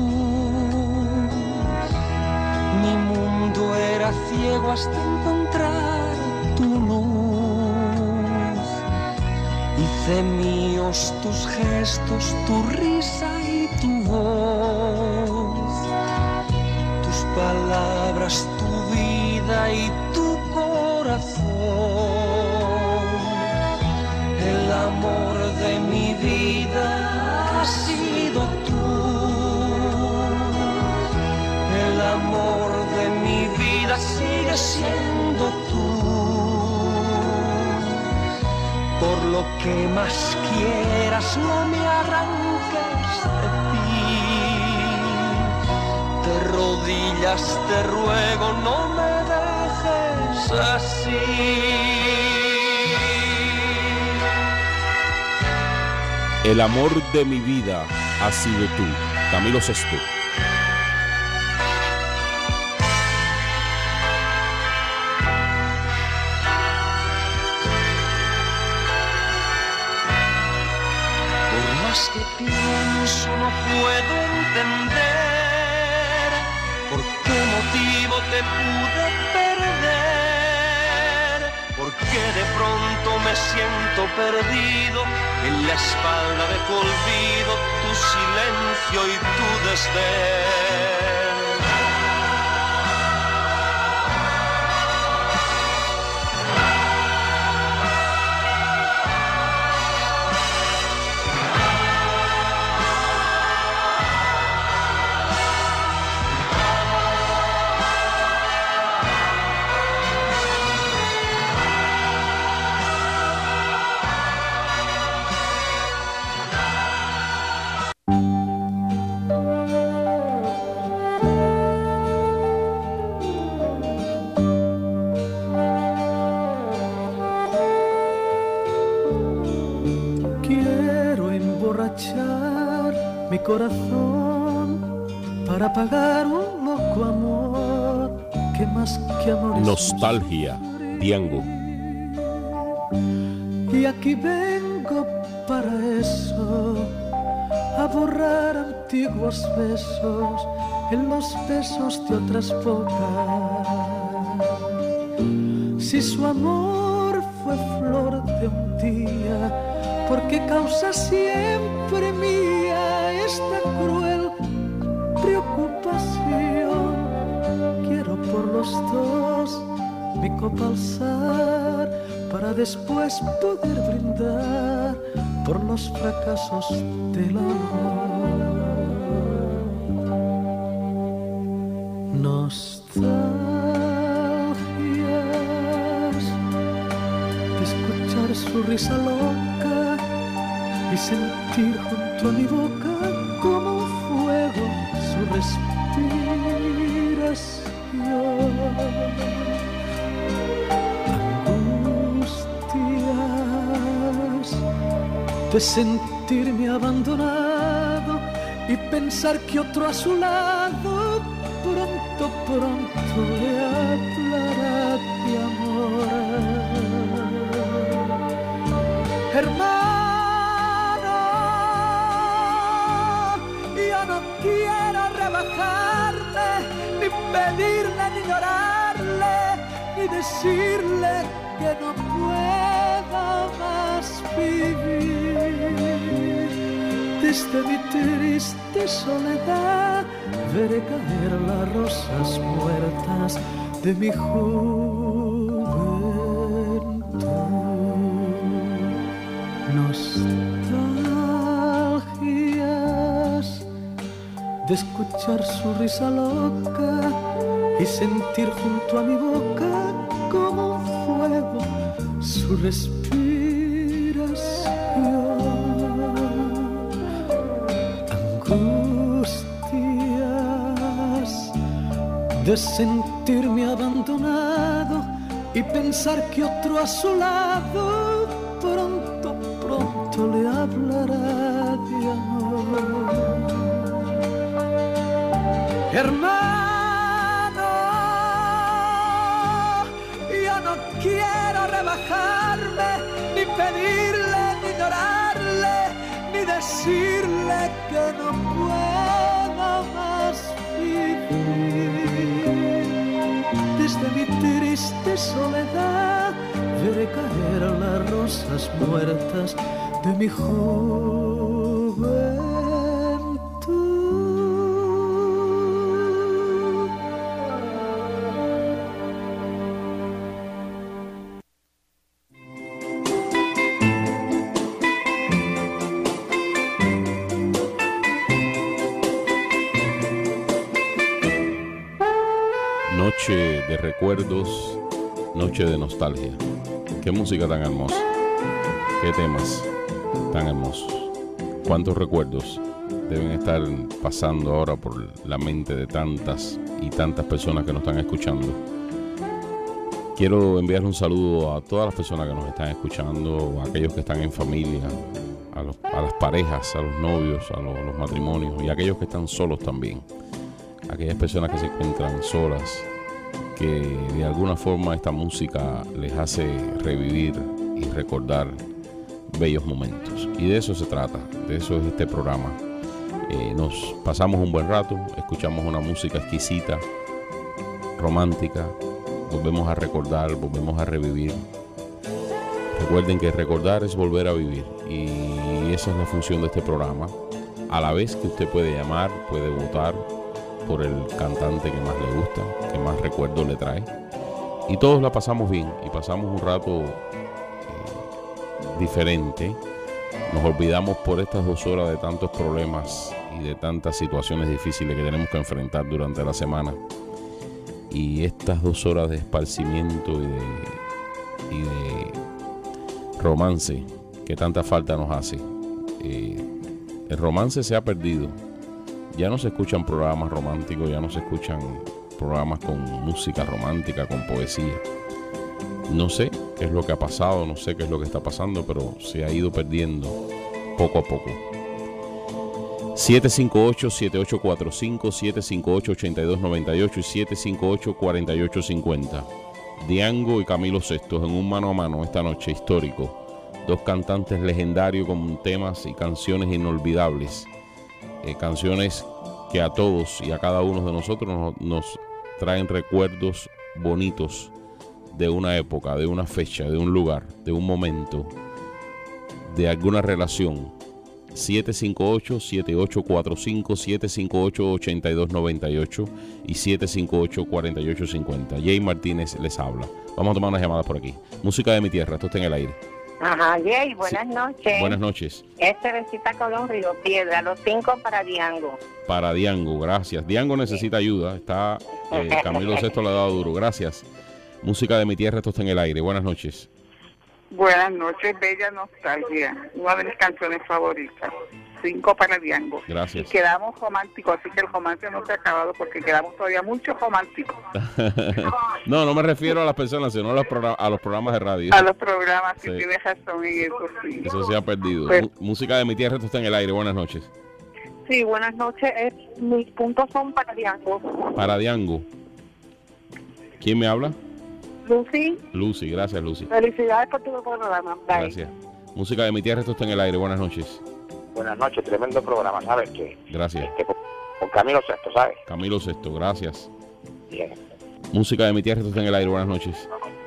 Mi mundo era ciego hasta encontrar tu luz. Hice míos tus gestos, tu risa y tu voz, tus palabras, tu vida y tu corazón. El amor de mi vida ha sido tú. El amor de mi vida sigue siendo tú. Por lo que más quieras, no me arranques de ti. De rodillas te ruego, no me dejes así. El amor de mi vida ha sido tú. Camilo Sesto. Que pienso no puedo entender por qué motivo te pude perder, porque de pronto me siento perdido, en la espalda de tu olvido, tu silencio y tu desdén. Mi corazón para pagar un loco amor que más que amor es Nostalgia, Diango. Y aquí vengo para eso, a borrar antiguos besos en los besos de otras bocas. Si su amor fue flor de un día, ¿por qué causa siempre mía esta cruel preocupación? Quiero por los dos mi copa alzar, para después poder brindar por los fracasos del amor. Nostalgias de escuchar su risa loca y sentir junto a mi boca como un fuego su respiración. Angustias de sentirme abandonado y pensar que otro a su lado pronto le hablará de amor. Hermano, decirle que no puedo más vivir. Desde mi triste soledad veré caer las rosas muertas de mi juventud. Nostalgias de escuchar su risa loca y sentir junto a mi boca como un fuego su respiración. Angustias de sentirme abandonado y pensar que otro a su lado pronto le hablará de amor. Hermano, yo no quiero rebajarme, ni pedirle, ni llorarle, ni decirle que no puedo más vivir. Desde mi triste soledad veré caer las rosas muertas de mi juventud. Noche de recuerdos, noche de nostalgia. Qué música tan hermosa, qué temas tan hermosos. Cuántos recuerdos deben estar pasando ahora por la mente de tantas y tantas personas que nos están escuchando. Quiero enviar un saludo a todas las personas que nos están escuchando, a aquellos que están en familia, a las parejas, a los novios, a los matrimonios y a aquellos que están solos también. Aquellas personas que se encuentran solas, que de alguna forma esta música les hace revivir y recordar bellos momentos. Y de eso se trata, de eso es este programa. Nos pasamos un buen rato, escuchamos una música exquisita, romántica, volvemos a recordar, volvemos a revivir. Recuerden que recordar es volver a vivir y esa es la función de este programa. A la vez que usted puede llamar, puede votar por el cantante que más le gusta, que más recuerdos le trae. Y todos la pasamos bien y pasamos un rato diferente. Nos olvidamos por estas 2 horas de tantos problemas y de tantas situaciones difíciles que tenemos que enfrentar durante la semana. Y estas 2 horas de esparcimiento y de romance que tanta falta nos hace. El romance se ha perdido. Ya no se escuchan programas románticos, ya no se escuchan programas con música romántica, con poesía. No sé qué es lo que ha pasado, no sé qué es lo que está pasando, pero se ha ido perdiendo poco a poco. 758-7845, 758-8298 y 758-4850. Diango y Camilo VI en un mano a mano esta noche histórico. 2 cantantes legendarios con temas y canciones inolvidables. Canciones que a todos y a cada uno de nosotros nos traen recuerdos bonitos de una época, de una fecha, de un lugar, de un momento, de alguna relación. 758-7845, 758-8298 y 758-4850. Jay Martínez les habla. Vamos a tomar unas llamadas por aquí. Música de mi tierra, esto está en el aire. Ajá, Jay, buenas noches. Buenas noches. Teresita Colón, Río Piedra, los 5 para Diango. Para Diango, gracias. Diango necesita ayuda, está Camilo VI le ha dado duro, gracias. Música de mi tierra, esto está en el aire. Buenas noches. Buenas noches, Bella Nostalgia, una de mis canciones favoritas. 5 para Diango. Gracias. Y quedamos románticos, así que el romance no se ha acabado porque quedamos todavía mucho románticos. No me refiero a las personas, sino a los programas de radio. A los programas, sí, tienes razón en eso, sí. Eso se ha perdido. Pues, música de mi tierra, esto está en el aire. Buenas noches. Sí, buenas noches. Mis puntos son para Diango. Para Diango. ¿Quién me habla? Lucy. Lucy, gracias, Lucy. Felicidades por tu programa. Bye. Gracias. Música de mi tierra, esto está en el aire. Buenas noches. Buenas noches, tremendo programa, ¿sabes qué? Gracias. Con Camilo VI, ¿sabes? Camilo VI, gracias. Bien. Música de mi tierra, esto está en el aire. Buenas noches.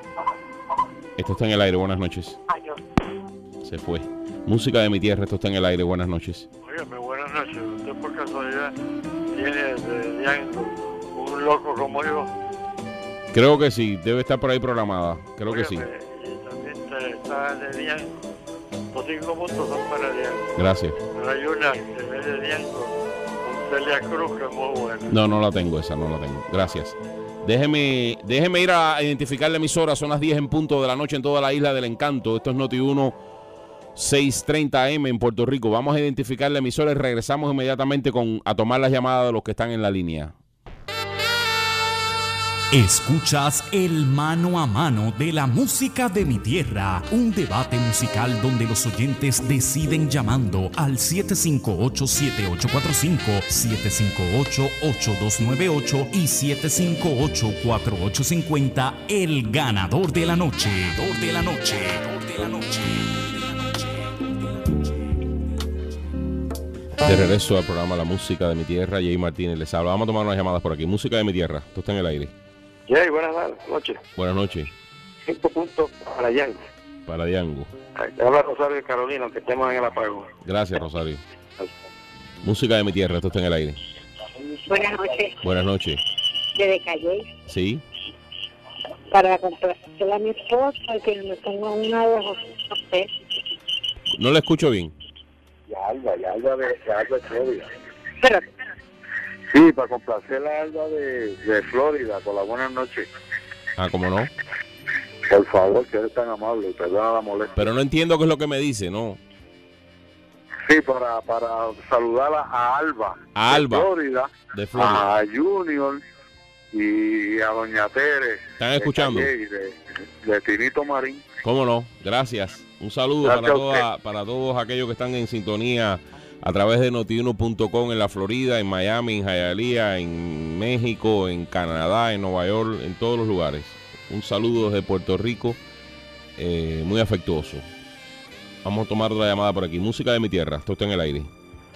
Esto está en el aire, buenas noches. Adiós. Se fue. Música de mi tierra, esto está en el aire, buenas noches. Óigame, buenas noches. ¿Usted por casualidad tiene de Diango un loco como yo? Creo que sí, debe estar por ahí programada. Creo que sí. Y también está de Diango. Los 5 puntos son para Diango. Gracias. Pero hay una que es de Diango, con Celia Cruz, que es muy buena. No la tengo, esa no la tengo. Gracias. Déjeme ir a identificar la emisora. Son las 10 en punto de la noche en toda la Isla del Encanto. Esto es Noti1 630 AM en Puerto Rico. Vamos a identificar la emisora y regresamos inmediatamente a tomar las llamadas de los que están en la línea. Escuchas el mano a mano de la música de mi tierra, un debate musical donde los oyentes deciden llamando al 758-7845, 758-8298 y 758-4850, el ganador de la noche. De regreso al programa La Música de mi Tierra, Jay Martínez les habla. Vamos a tomar unas llamadas por aquí. Música de mi tierra, esto está en el aire. Jay, buenas noches. Buenas noches. 5 puntos para Diango. Para Diango. Te habla Rosario de Carolina, aunque estemos en el apagón. Gracias, Rosario. Música de mi tierra, esto está en el aire. Buenas noches. Buenas noches. Desde Calle. Sí. Para complacer a mi esposa, que me ponga una de usted. No le escucho bien. Alba de Florida. Espérate. Sí, para complacer a Alba de Florida, con la buenas noches. Ah, ¿cómo no? Por favor, que eres tan amable, perdona la molestia. Pero no entiendo qué es lo que me dice, ¿no? Sí, para saludar a Alba. A Alba. De Florida. A Junior y a Doña Tere. ¿Están escuchando? De Tinito Marín. ¿Cómo no? Gracias. Un saludo para todos aquellos que están en sintonía a través de notiuno.com en la Florida, en Miami, en Hialeah, en México, en Canadá, en Nueva York, en todos los lugares. Un saludo desde Puerto Rico, muy afectuoso. Vamos a tomar otra llamada por aquí. Música de mi tierra, esto está en el aire.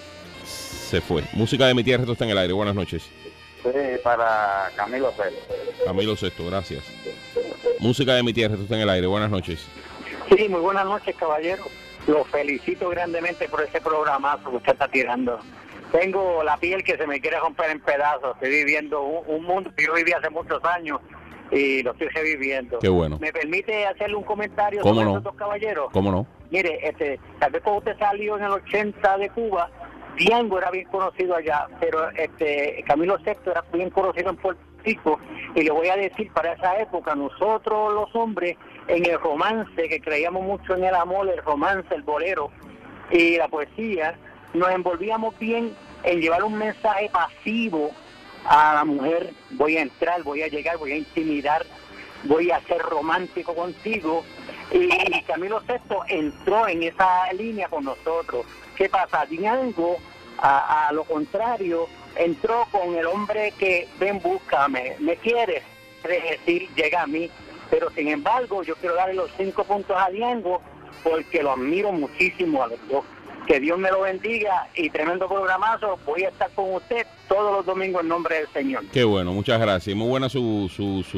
Se fue. Música de mi tierra, esto está en el aire. Buenas noches. Sí, para Camilo Sesto. Camilo Sesto, gracias. Música de mi tierra, esto está en el aire. Buenas noches. Sí, muy buenas noches, caballero. Lo felicito grandemente por ese programazo que usted está tirando. Tengo la piel que se me quiere romper en pedazos. Estoy viviendo un mundo que yo viví hace muchos años y lo estoy reviviendo. Qué bueno. ¿Me permite hacerle un comentario sobre esos dos caballeros? ¿Cómo no? Mire, tal vez cuando usted salió en el 80 de Cuba, Diango era bien conocido allá, pero Camilo Sesto era bien conocido en Puerto Rico, y le voy a decir, para esa época, nosotros los hombres, en el romance, que creíamos mucho en el amor, el romance, el bolero y la poesía, nos envolvíamos bien en llevar un mensaje pasivo a la mujer. Voy a entrar, voy a llegar, voy a intimidar, voy a ser romántico contigo, y Camilo Sesto entró en esa línea con nosotros. ¿Qué pasa? Diango, a lo contrario, entró con el hombre que ven, búscame, me quieres, es decir, llega a mí. Pero sin embargo, yo quiero darle los 5 puntos a Diango porque lo admiro muchísimo a los dos. Que Dios me lo bendiga y tremendo programazo. Voy a estar con usted todos los domingos en nombre del Señor. Qué bueno, muchas gracias. Muy buena su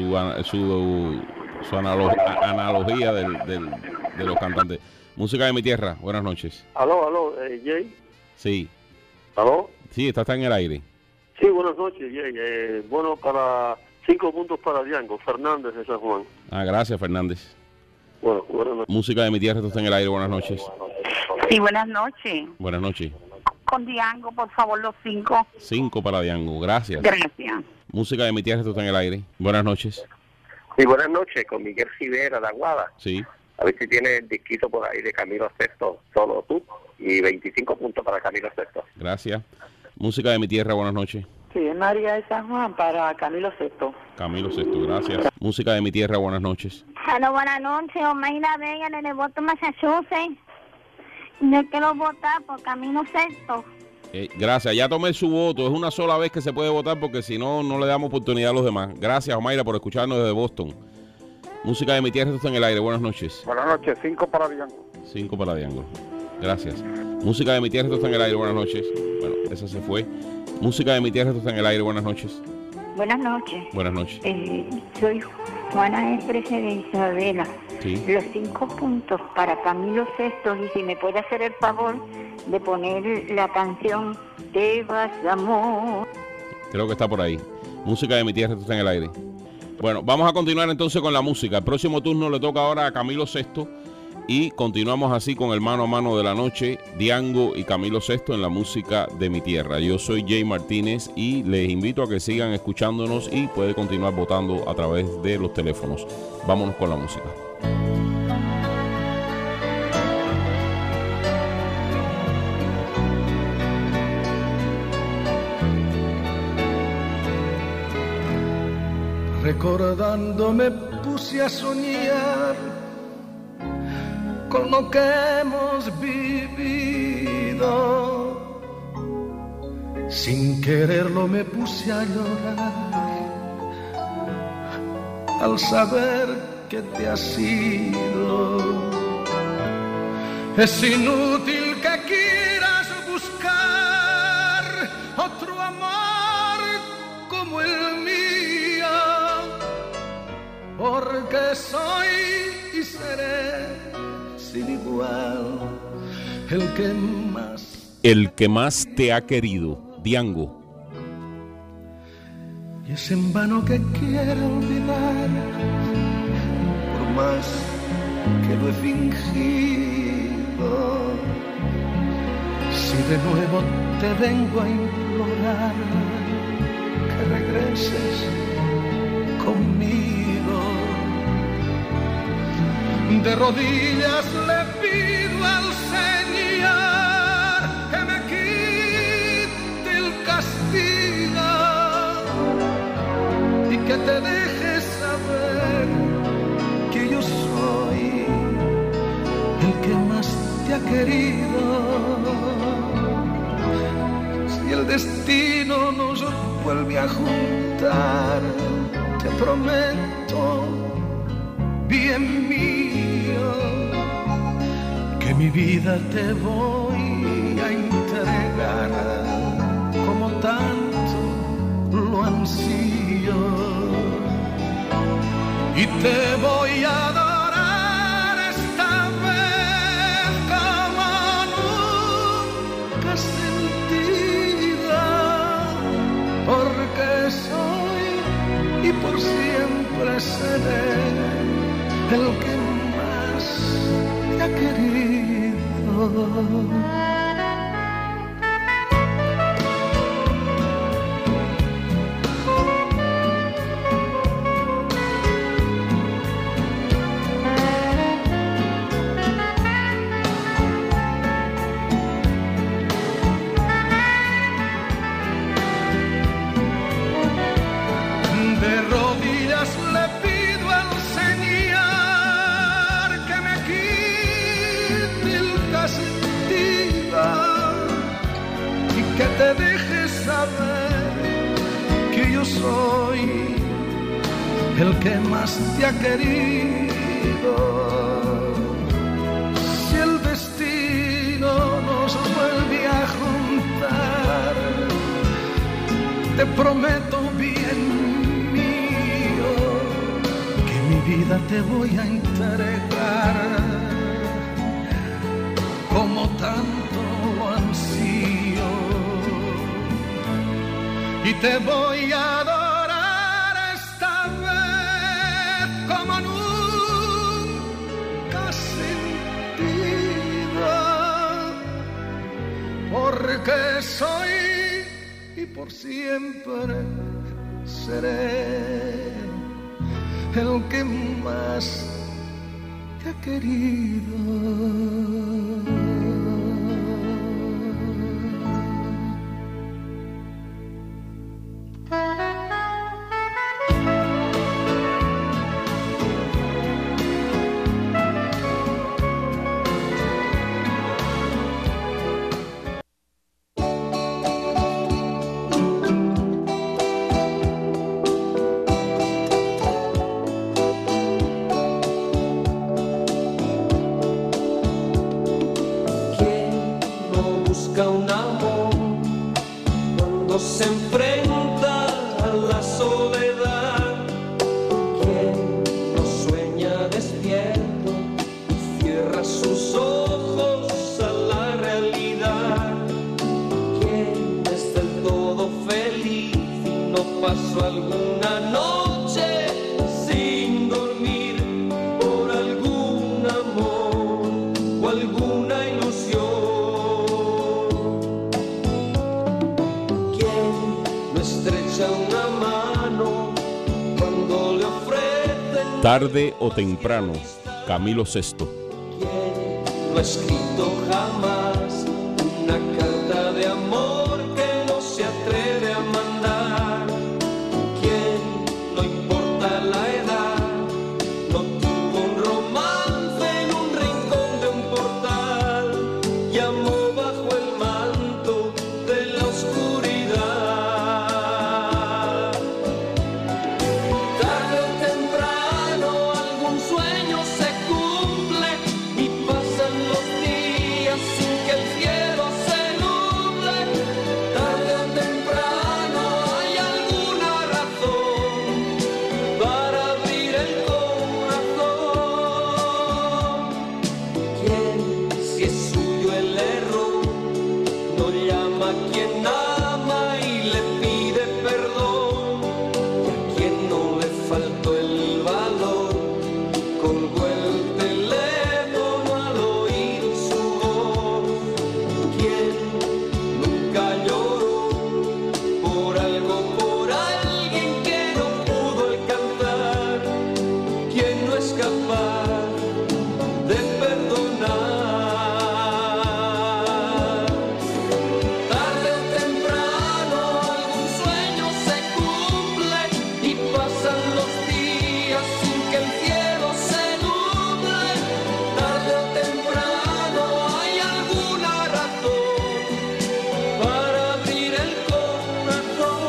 analogía de los cantantes. Música de mi tierra, buenas noches. Aló, Jay. Sí. ¿Aló? Sí, está en el aire. Sí, buenas noches, Jay. Bueno, para 5 puntos para Diango, Fernández de San Juan. Ah, gracias, Fernández. Bueno, buenas noches. Música de mi tierra, está en el aire, buenas noches. Sí, buenas noches. Buenas noches. Con Diango, por favor, los 5. 5 para Diango, gracias. Gracias. Música de mi tierra, está en el aire. Buenas noches. Sí, buenas noches, con Miguel Rivera de Aguada. Sí. A ver si tiene el disquito por ahí de Camilo Sesto, Solo Tú, y 25 puntos para Camilo Sesto. Gracias. Música de mi tierra, buenas noches. Sí, es María de San Juan para Camilo Sesto. Camilo Sesto, gracias. Música de mi tierra, buenas noches. Hola, buenas noches, Omaira Vega de Boston, Massachusetts. Yo quiero votar por Camilo Sesto. Gracias, ya tomé su voto. Es una sola vez que se puede votar porque si no, no le damos oportunidad a los demás. Gracias, Omaira, por escucharnos desde Boston. Música de mi tierra, está en el aire. Buenas noches. Buenas noches, 5 para Diango. 5 para Diango. Gracias. Música de mi tierra, está en el aire. Buenas noches. Bueno, esa se fue. Música de mi tierra, está en el aire. Buenas noches. Buenas noches. Buenas noches. Soy Juana Exprese de Isabela. Sí. Los 5 puntos para Camilo Sesto, y si me puede hacer el favor de poner la canción Te vas de amor. Creo que está por ahí. Música de mi tierra, esto está en el aire. Bueno, vamos a continuar entonces con la música. El próximo turno le toca ahora a Camilo Sesto y continuamos así con el mano a mano de la noche, Diango y Camilo Sesto en la música de mi tierra. Yo soy Jay Martínez y les invito a que sigan escuchándonos y puede continuar votando a través de los teléfonos. Vámonos con la música. Recordando me puse a soñar con lo que hemos vivido. Sin quererlo me puse a llorar al saber que te has ido. Es inútil que quieras buscar otro amor como el mío, porque soy y seré sin igual el que más te ha querido, Diango. Y es en vano que quiero olvidar, por más que lo he fingido. Si de nuevo te vengo a implorar que regreses conmigo, de rodillas le pido al Señor que me quite el castigo y que te deje saber que yo soy el que más te ha querido. Si el destino nos vuelve a juntar, te prometo, bien mío, que mi vida te voy a entregar como tanto lo ansío, y te voy a adorar esta vez como nunca sentida, porque soy y por siempre seré el que más te ha querido. Que te dejes saber que yo soy el que más te ha querido. Si el destino nos vuelve a juntar, te prometo, bien mío, que mi vida te voy a entregar como tanto lo ansío, y te voy a adorar esta vez como nunca sentido, porque soy y por siempre seré el que más te ha querido. Se enfrenta a la soledad, quien no sueña despierto sus ojos a la realidad. ¿Quién es del todo feliz y no pasó alguna noche sin dormir por algún amor o alguna ilusión? ¿Quién no estrecha una mano cuando le ofrecen? Tarde o temprano, Camilo VI. ¿Quién no ha escrito jamás una carta de amor que no se atreve a mandar? ¿Quién, no importa la edad, no tuvo un romance en un rincón de un portal y amó bajo el manto de la oscuridad? Tarde o temprano algún sueño se cumple y pasan los días sin que el cielo se nuble. Tarde o temprano hay alguna razón para abrir el corazón. ¿Quién, si es suyo el error, no llama a quien ama y le pide perdón? Y a quien no le faltó el valor, colgó el teléfono al oír su voz. ¿Quién nunca lloró por algo, por alguien que no pudo alcanzar? ¿Quién no es capaz de perdonar? Tarde o temprano algún sueño se cumple y pasan los días sin que el cielo se nuble. Tarde o temprano hay alguna razón para abrir el corazón.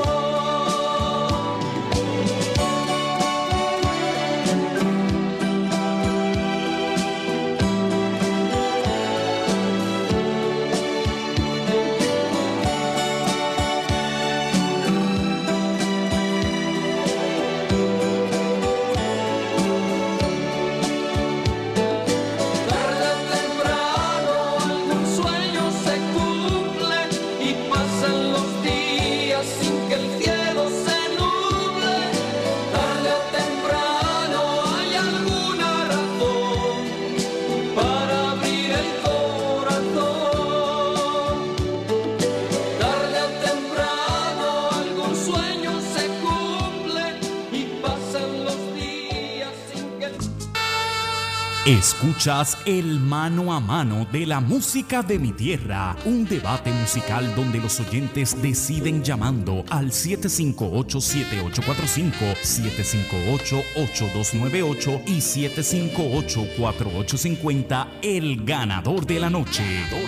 Tarde o temprano algún sueño se cumple y pasan los días sin que el cielo se nuble. Tarde o temprano hay alguna razón para abrir el corazón. Tarde o temprano algún sueño se cumple y pasan los días sin que el Escuchas el mano a mano de la música de mi tierra, un debate musical donde los oyentes deciden llamando al 758-7845, 758-8298 y 758-4850, el ganador de la noche.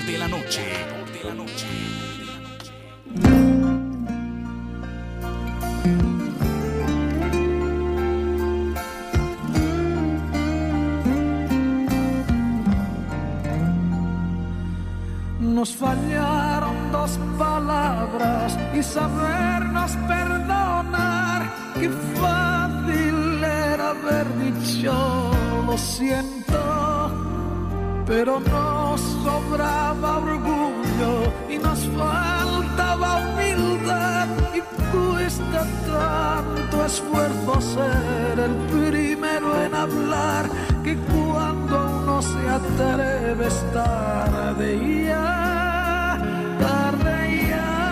Nos fallaron dos palabras y sabernos perdonar. Qué fácil era haber dicho lo siento, pero nos sobraba orgullo y nos faltaba humildad. Y cuesta tanto esfuerzo ser el primero en hablar, que cuando uno se atreve es tarde ya, tarde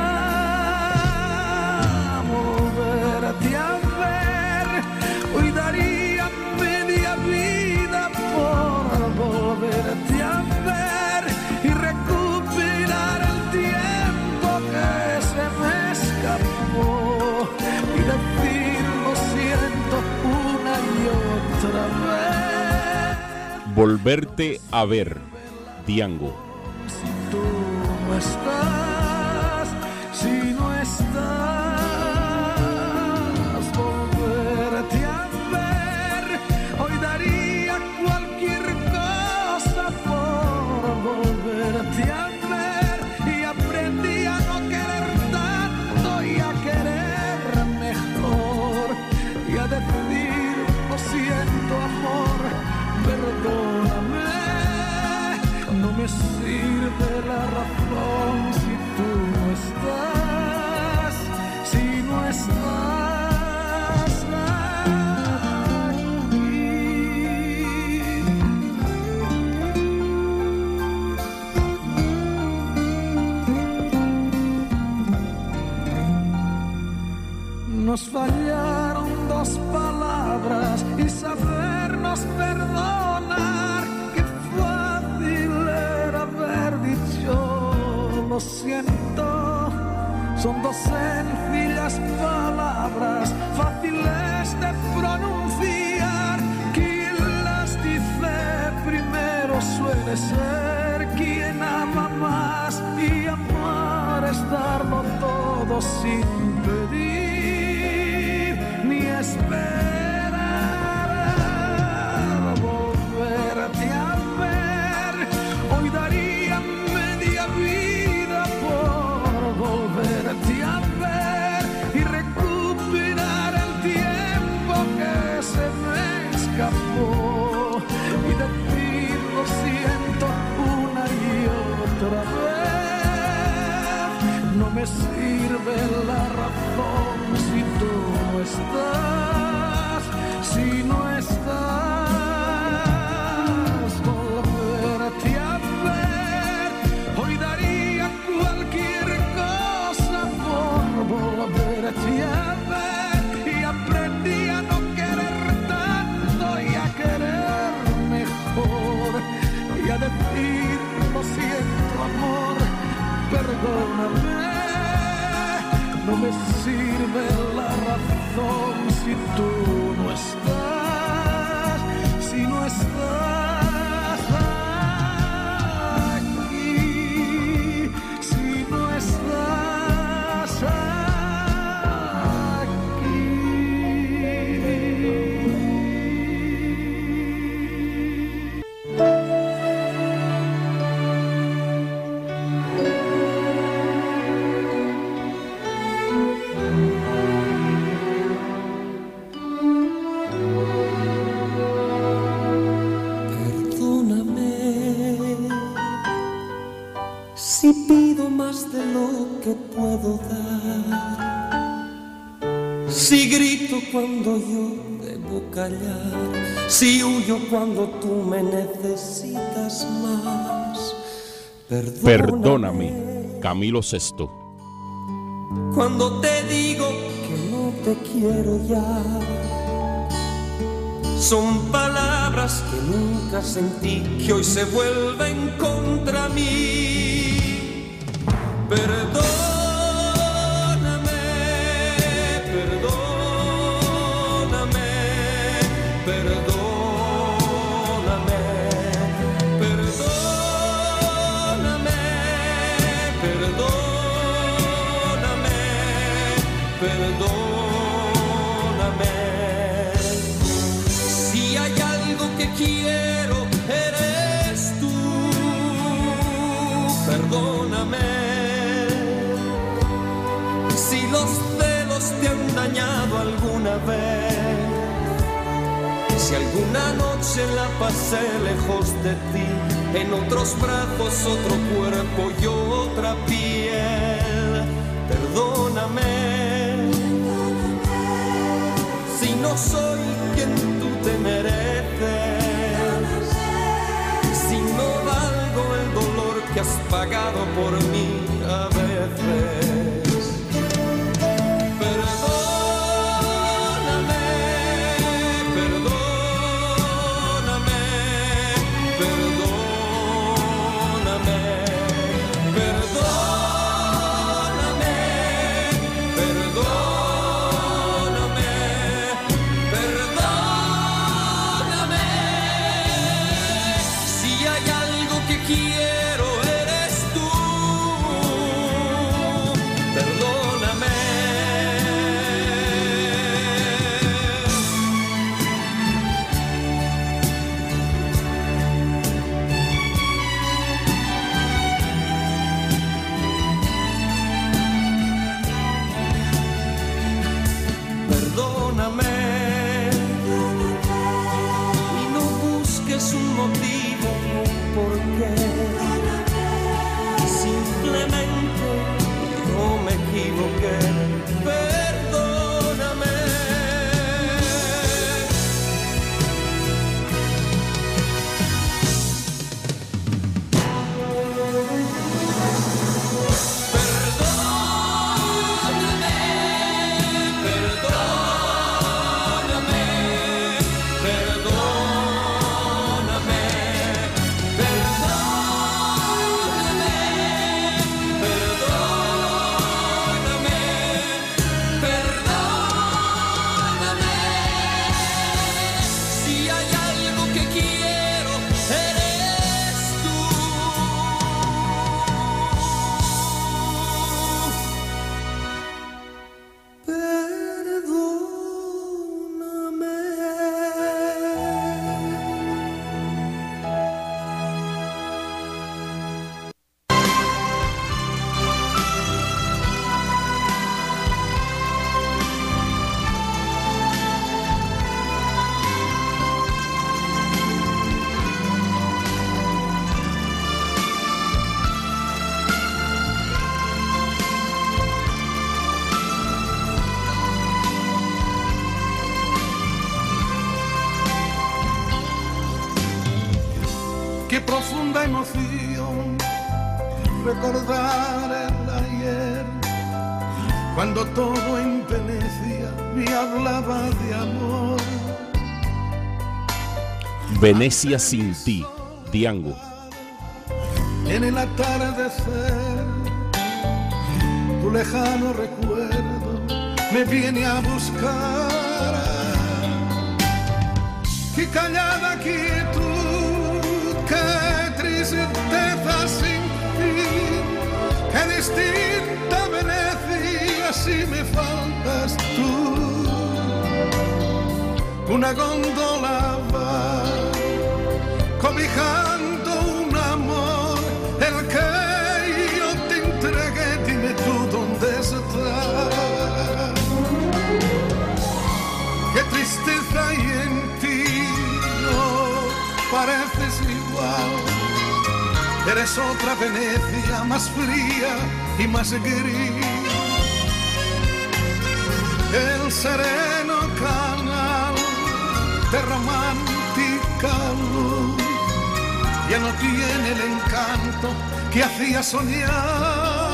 ya. Volverte a ver, hoy daría media vida por volverte a ver y recuperar el tiempo que se me escapó y decir lo siento una y otra vez. Volverte a ver, Diango. Si tú no estás, si no estás, volverte a ver, hoy daría cualquier cosa por volverte a ver. Y aprendí a no querer tanto y a querer mejor y a decir lo siento amor, perdóname. me sirve la razón si tú no estás, si no estás aquí. Nos fallaron dos palabras y sabernos perdonar. Qué fácil era haber dicho lo siento. Son dos sencillas palabras fáciles de pronunciar. Quien las dice primero suele ser quien ama más, y amar es darlo todo sin pedir ni esperar volverte a ver. Hoy daría media vida por volverte a ver y recuperar el tiempo que se me escapó y decir lo siento una y otra vez. No me sirve la razón si tú no estás, si no estás, volverte a ver. Hoy daría cualquier cosa por volverte a ver, y aprendí a no querer tanto y a querer mejor, y a decir lo siento amor, perdóname. No me sirve la razón si tú no estás, si no estás aquí, si no estás aquí. Si pido más de lo que puedo dar, si grito cuando yo debo callar, si huyo cuando tú me necesitas más, Perdóname, Camilo VI. Cuando te digo que no te quiero ya, son palabras que nunca sentí, que hoy se vuelven contra mí. Perdóname, perdóname, perdóname, perdóname, perdóname, perdóname. Si hay algo que quiero, eres tú. Perdóname. Si los celos te han dañado alguna vez, si alguna noche la pasé lejos de ti, en otros brazos, otro cuerpo y otra piel, perdóname. Si no soy quien tú te mereces, si no valgo el dolor que has pagado por mí a veces. Un motivo, un porqué. Clemente, no me equivoqué, perdóname. Qué profunda emoción recordar el ayer, cuando todo en Venecia me hablaba de amor. Venecia sin ti, Diango. En el atardecer, tu lejano recuerdo me viene a buscar. Qué callada quietud, qué tristeza sin fin, qué distinta Venecia si me faltas tú. Una góndola va cobijando un amor, el que yo te entregué, dime tú dónde está. Qué tristeza hay en ti, no pareces igual. Eres otra Venecia más fría y más gris. El sereno canal de romántica luz ya no tiene el encanto que hacía soñar.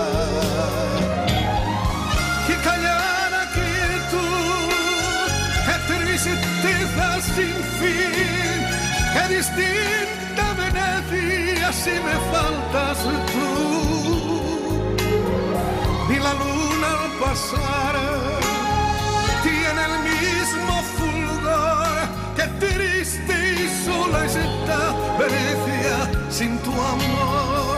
Qué callada quietud, qué tristeza sin fin, qué distinta Venecia si me faltas tú. Ni la luna al pasar tiene el mismo fulgor, qué triste y sola está Venecia sin tu amor.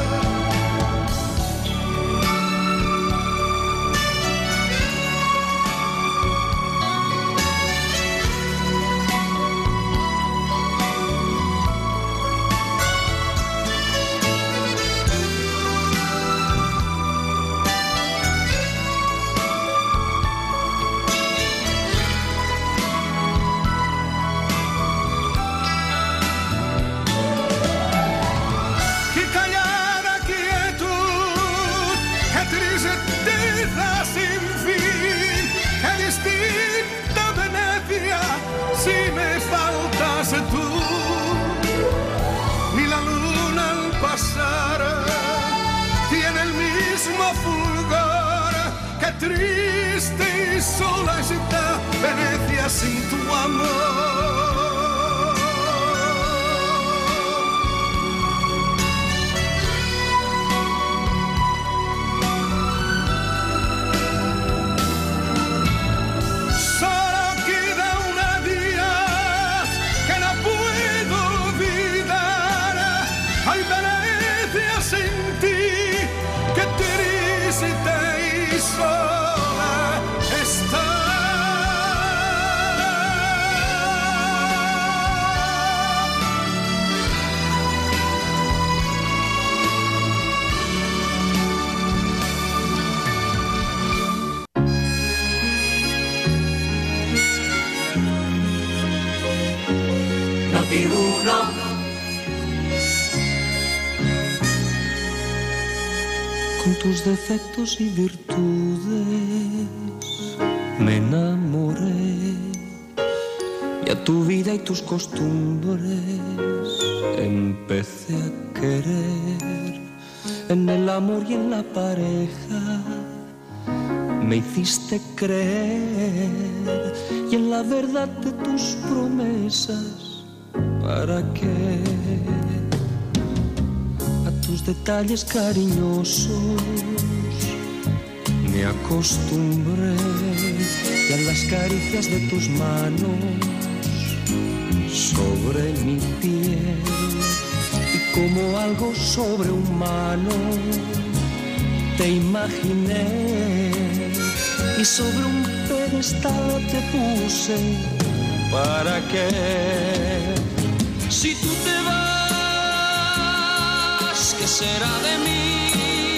Triste y sola está Venecia sin tu amor. Solo queda un adiós que no puedo olvidar. Ay, Venecia sin ti, qué triste y sola. con tus defectos y virtudes me enamoré, y a tu vida y tus costumbres empecé a querer. En el amor y en la pareja me hiciste creer, y en la verdad de tus promesas, ¿para qué? A tus detalles cariñosos me acostumbré, y a las caricias de tus manos sobre mi piel, y como algo sobrehumano te imaginé, y sobre un pedestal te puse. ¿Para qué? Si tú te vas, ¿qué será de mí?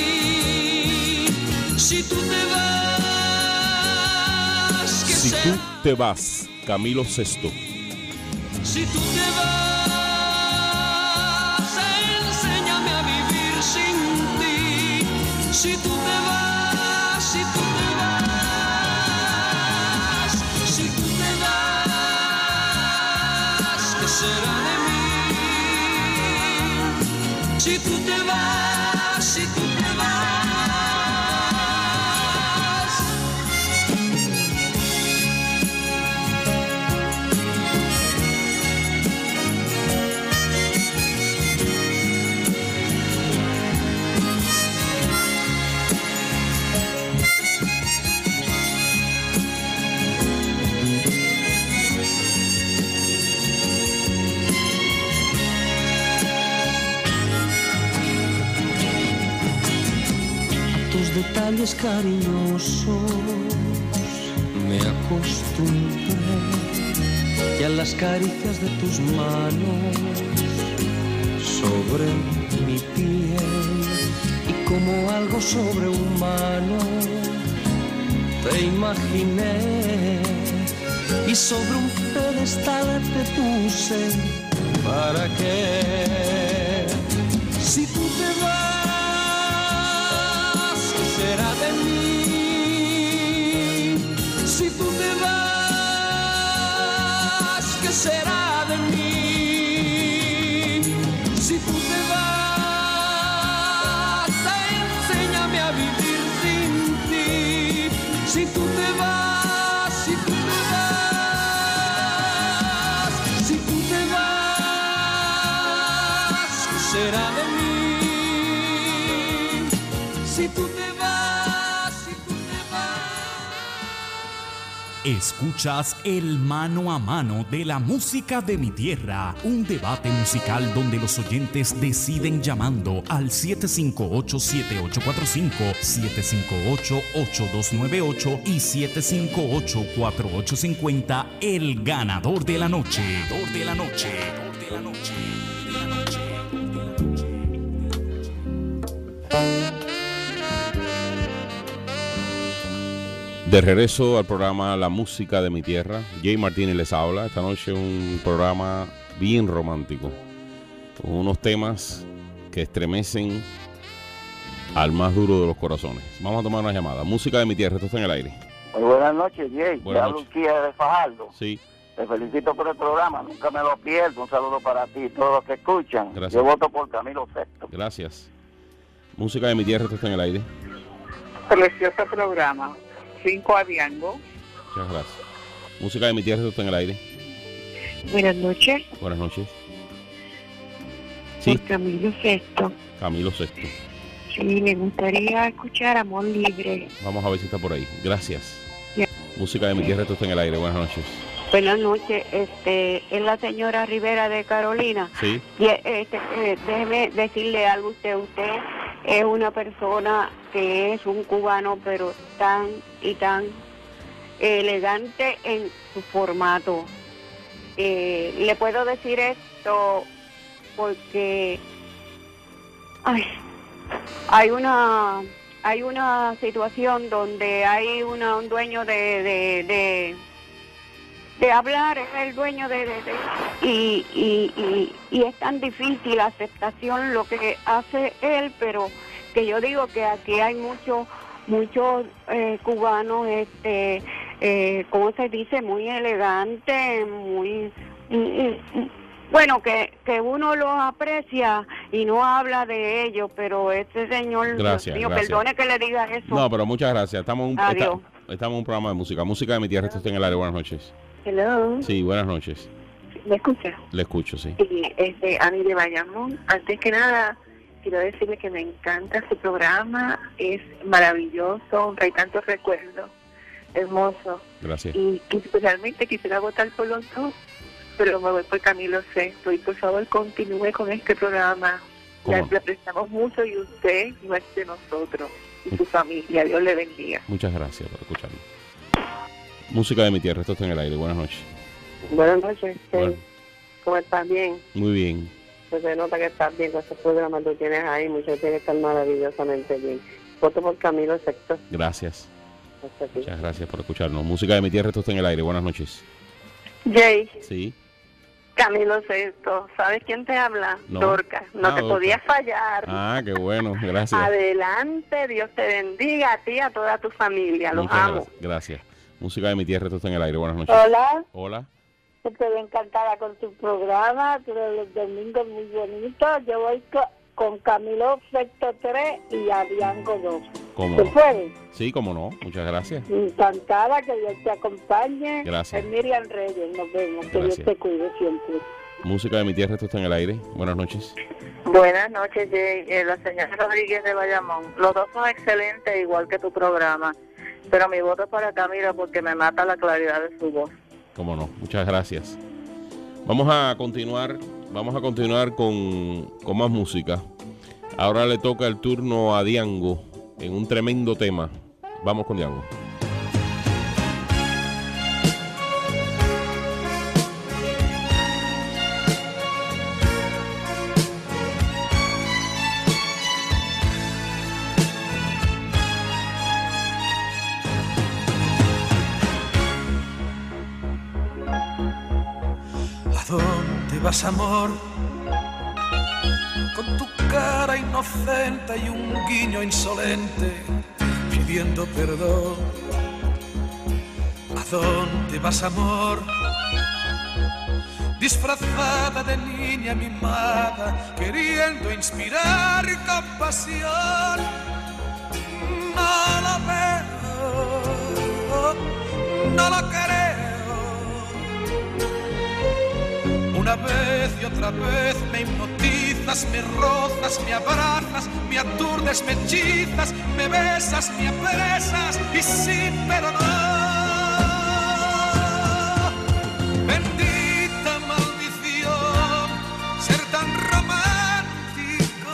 Si tú te vas, ¿qué será? Si tú te vas, Camilo Sesto. Si tú te vas, enséñame a vivir sin ti. Si tú te vas, si tú te vas, si tú te vas, ¿qué será de mí? Si tú te vas, si tú te vas. Detalles cariñosos me acostumbré, y a las caricias de tus manos sobre mi piel, y como algo sobrehumano te imaginé, y sobre un pedestal te puse. ¿Para qué? Si tú te vas, será de mí. Si tú te vas, ¿qué será de mí? Si tú te vas, enséñame a vivir sin ti. Si tú te vas, si tú te vas, si tú te vas, ¿qué será de mí? Si tú te Escuchas el mano a mano de la música de mi tierra, un debate musical donde los oyentes deciden llamando al 758-7845, 758-8298 y 758-4850, el ganador de la noche. De regreso al programa La Música de mi Tierra, Jay Martínez les habla. Esta noche un programa bien romántico, con unos temas que estremecen al más duro de los corazones. Vamos a tomar una llamada. Música de mi Tierra, esto está en el aire. Muy buenas noches, Jay. Te hablo Kia de Fajardo. Sí. Te felicito por el programa, nunca me lo pierdo. Un saludo para ti y todos los que escuchan. Gracias. Yo voto por Camilo Sesto. Gracias. Música de mi Tierra, esto está en el aire. Precioso programa. 5 a Diango. Muchas gracias. Música de mi tierra, esto está en el aire. Buenas noches. Buenas noches. Sí. Por Camilo Sesto. Camilo Sesto. Sí, me gustaría escuchar Amor Libre. Vamos a ver si está por ahí. Gracias. Ya. Música de mi tierra, esto está en el aire. Buenas noches. Buenas noches. Es la señora Rivera de Carolina. Sí. Y, déjeme decirle algo a usted. Usted es una persona que es un cubano, pero tan y tan elegante en su formato. Le puedo decir esto porque hay una situación donde hay un dueño de hablar, es el dueño y es tan difícil la aceptación lo que hace él, pero porque yo digo que aquí hay muchos cubanos, ¿cómo se dice? Muy elegantes, muy... bueno, que uno los aprecia y no habla de ellos, pero este señor, gracias, Dios mío, gracias. perdone que le diga eso. No, pero muchas gracias. Estamos en un programa de música. Música de mi tierra, esto está en el área. Buenas noches. Hello. Sí, buenas noches. ¿Me escucha? Le escucho, sí. Ani de Bayamón. Antes que nada, quiero decirle que me encanta su programa. Es maravilloso, trae tantos recuerdos. Hermoso. Gracias. Y realmente quisiera votar por los dos, pero me voy por Camilo Sesto. Y por favor, continúe con este programa. Le apreciamos mucho y usted no es de nosotros y su familia. Dios le bendiga. Muchas gracias por escucharme. Música de mi tierra, esto está en el aire. Buenas noches. Buenas noches. Bueno. ¿Cómo estás? Bien. Muy bien. Pues se nota que estás bien con esos programas que tú tienes ahí. Muchos tienen que estar maravillosamente bien. Voto por Camilo Sexto. Gracias. Muchas gracias por escucharnos. Música de mi tierra, esto está en el aire. Buenas noches. Jay. Sí. Camilo Sesto. ¿Sabes quién te habla? No. Dorca. No te Dorca. podías fallar. Ah, qué bueno. Gracias. Adelante. Dios te bendiga a ti y a toda tu familia. Los Muchas amo. gracias. Música de mi tierra, esto está en el aire. Buenas noches. Hola. Hola. Estoy encantada con tu programa. Los domingos muy bonitos. Yo voy con Camilo Sexto 3 y a Diango 2. ¿Cómo ¿Se no? puede? Sí, cómo no. Muchas gracias. Encantada, que Dios te acompañe. Gracias. Es Miriam Reyes, nos vemos. Que Gracias. Dios te cuide siempre. Música de mi tierra, esto está en el aire. Buenas noches. Buenas noches, Jay. La señora Rodríguez de Bayamón. Los dos son excelentes, igual que tu programa. Pero mi voto es para Camilo porque me mata la claridad de su voz. Cómo no. Muchas gracias. Vamos a continuar con más música. Ahora le toca el turno a Diango en un tremendo tema. Vamos con Diango. ¿A dónde vas, amor? Con tu cara inocente y un guiño insolente pidiendo perdón. ¿A dónde vas, amor? Disfrazada de niña mimada, queriendo inspirar compasión. No la veo, no la creo. Una vez y otra vez me hipnotizas, me rozas, me abrazas, me aturdes, me hechizas, me besas, me apresas y sin perdonar. Bendita maldición, ser tan romántico.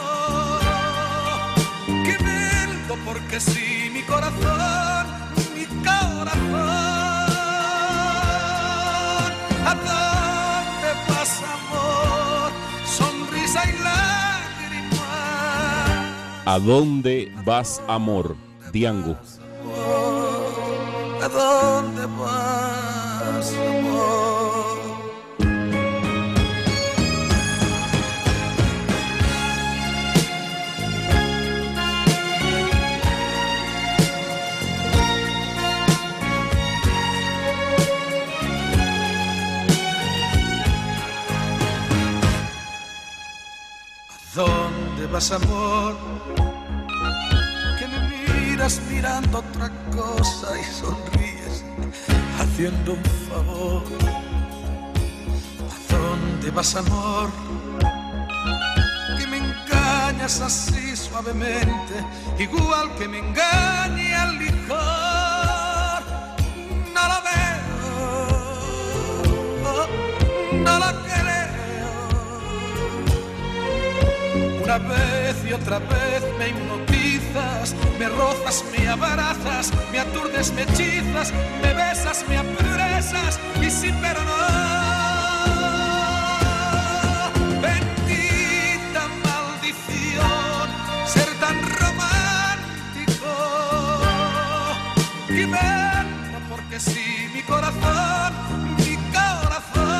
Que vendo porque sí, mi corazón, mi corazón. ¿A dónde vas, amor? Diango. ¿A dónde vas, amor? ¿A dónde vas, amor? Que me miras mirando otra cosa y sonríes haciendo un favor. ¿A dónde vas, amor? Que me engañas así suavemente, igual que me engaña el licor. No la veo, no la creo. Una vez y otra vez me hipnotizas, me rozas, me abrazas, me aturdes, me hechizas, me besas, me apresas y sin perdonar. Bendita maldición, ser tan romántico. Y vendo porque sí, mi corazón, mi corazón.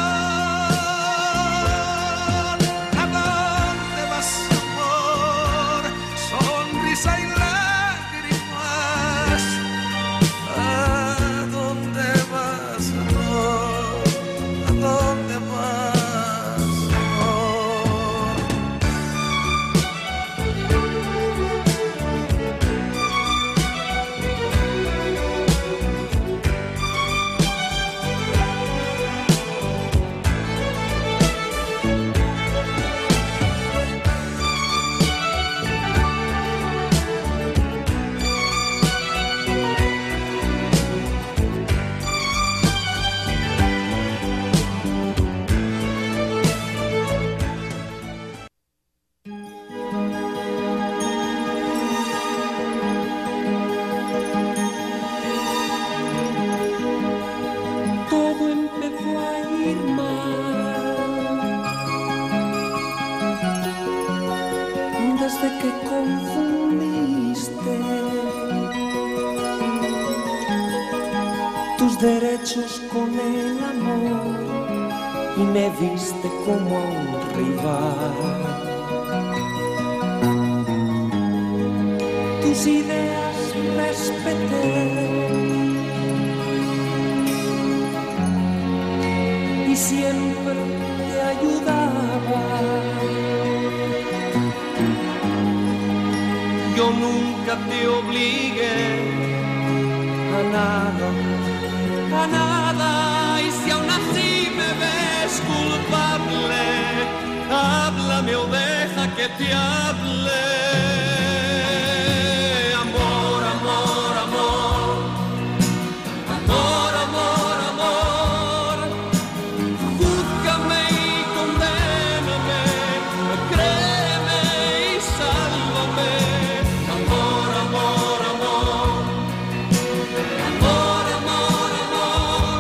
que confundiste tus derechos con el amor y me viste como a un rival. Tus ideas respeté y siempre te ayudaba. Yo nunca te obligué a nada, a nada. Y si aún así me ves culpable, háblame o deja que te hable. Amor, amor, amor, amor, amor, amor. Júzgame y condéname, créeme y sálvame. Amor, amor, amor, amor, amor, amor.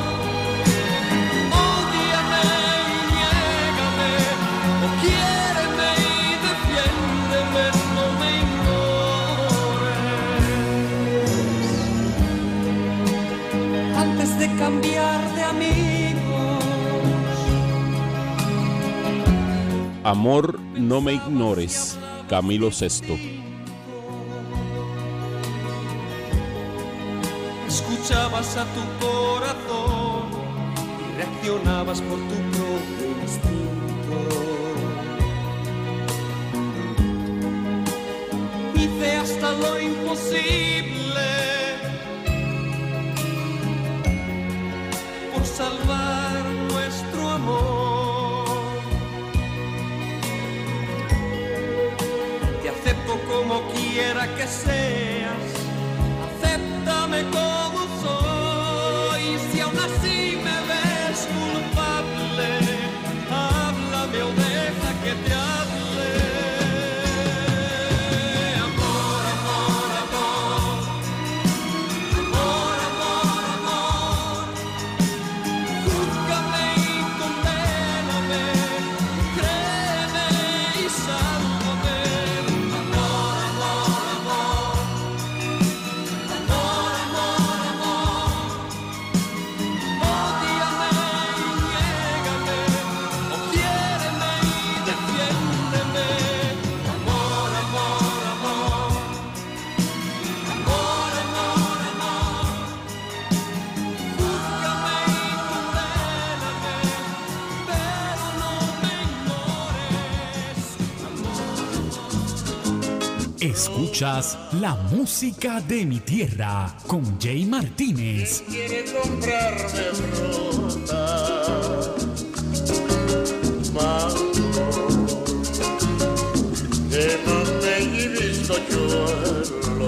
Ódiame y niégame, o quiéreme y defiéndeme, no me ignores. Antes de cambiar de amigos. Amor, no me ignores, Camilo VI. Escuchabas a tu corazón y reaccionabas por tu propio instinto. Hice hasta lo imposible por salvar nuestro amor. Te acepto como quiera que seas, acéptame como soy. Si aún así me ves culpable, háblame o deja que te hable. Amor, amor, amor, amor, amor, amor. Júzgame y condéname, créeme y sálvame. Amor, amor, amor. Amor, amor, amor. Ódiame y niégame, o quiéreme y defiéndeme. Amor, amor, amor. Amor, amor, amor. Júzgame y condéname, pero no me ignores. Escuchas la música de mi tierra con Jay Martínez. Quiere comprarme fruta, mango, de mamey y bizcochuelo.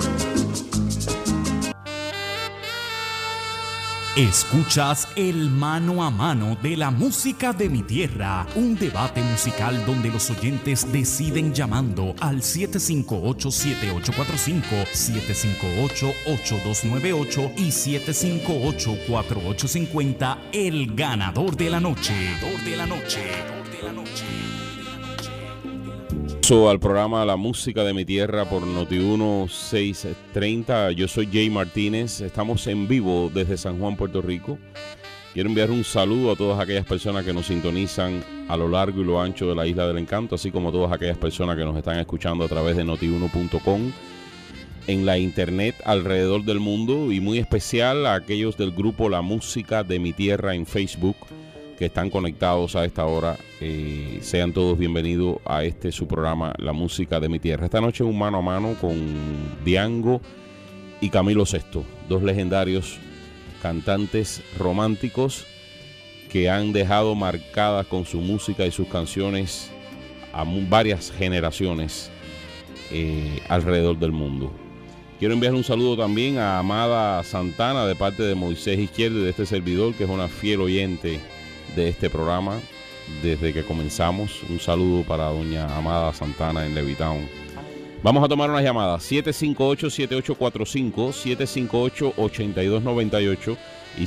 Escuchas el mano a mano de la música de mi tierra, un debate musical donde los oyentes deciden llamando al 758-7845, 758-8298 y 758-4850, el ganador de la noche. Al programa La Música de mi Tierra por Noti1 630. Yo soy Jay Martínez. Estamos en vivo desde San Juan, Puerto Rico. Quiero enviar un saludo a todas aquellas personas que nos sintonizan a lo largo y lo ancho de la Isla del Encanto, así como a todas aquellas personas que nos están escuchando a través de Noti1.com, en la internet alrededor del mundo, y muy especial a aquellos del grupo La Música de mi Tierra en Facebook que están conectados a esta hora. Sean todos bienvenidos a su programa La Música de mi Tierra. Esta noche un mano a mano con Diango y Camilo VI, dos legendarios cantantes románticos que han dejado marcadas con su música y sus canciones a varias generaciones alrededor del mundo. Quiero enviar un saludo también a Amada Santana de parte de Moisés Izquierdo, de este servidor, que es una fiel oyente de este programa desde que comenzamos. Un saludo para doña Amada Santana en Levitown. Vamos a tomar unas llamadas: 758-7845, 758-8298 y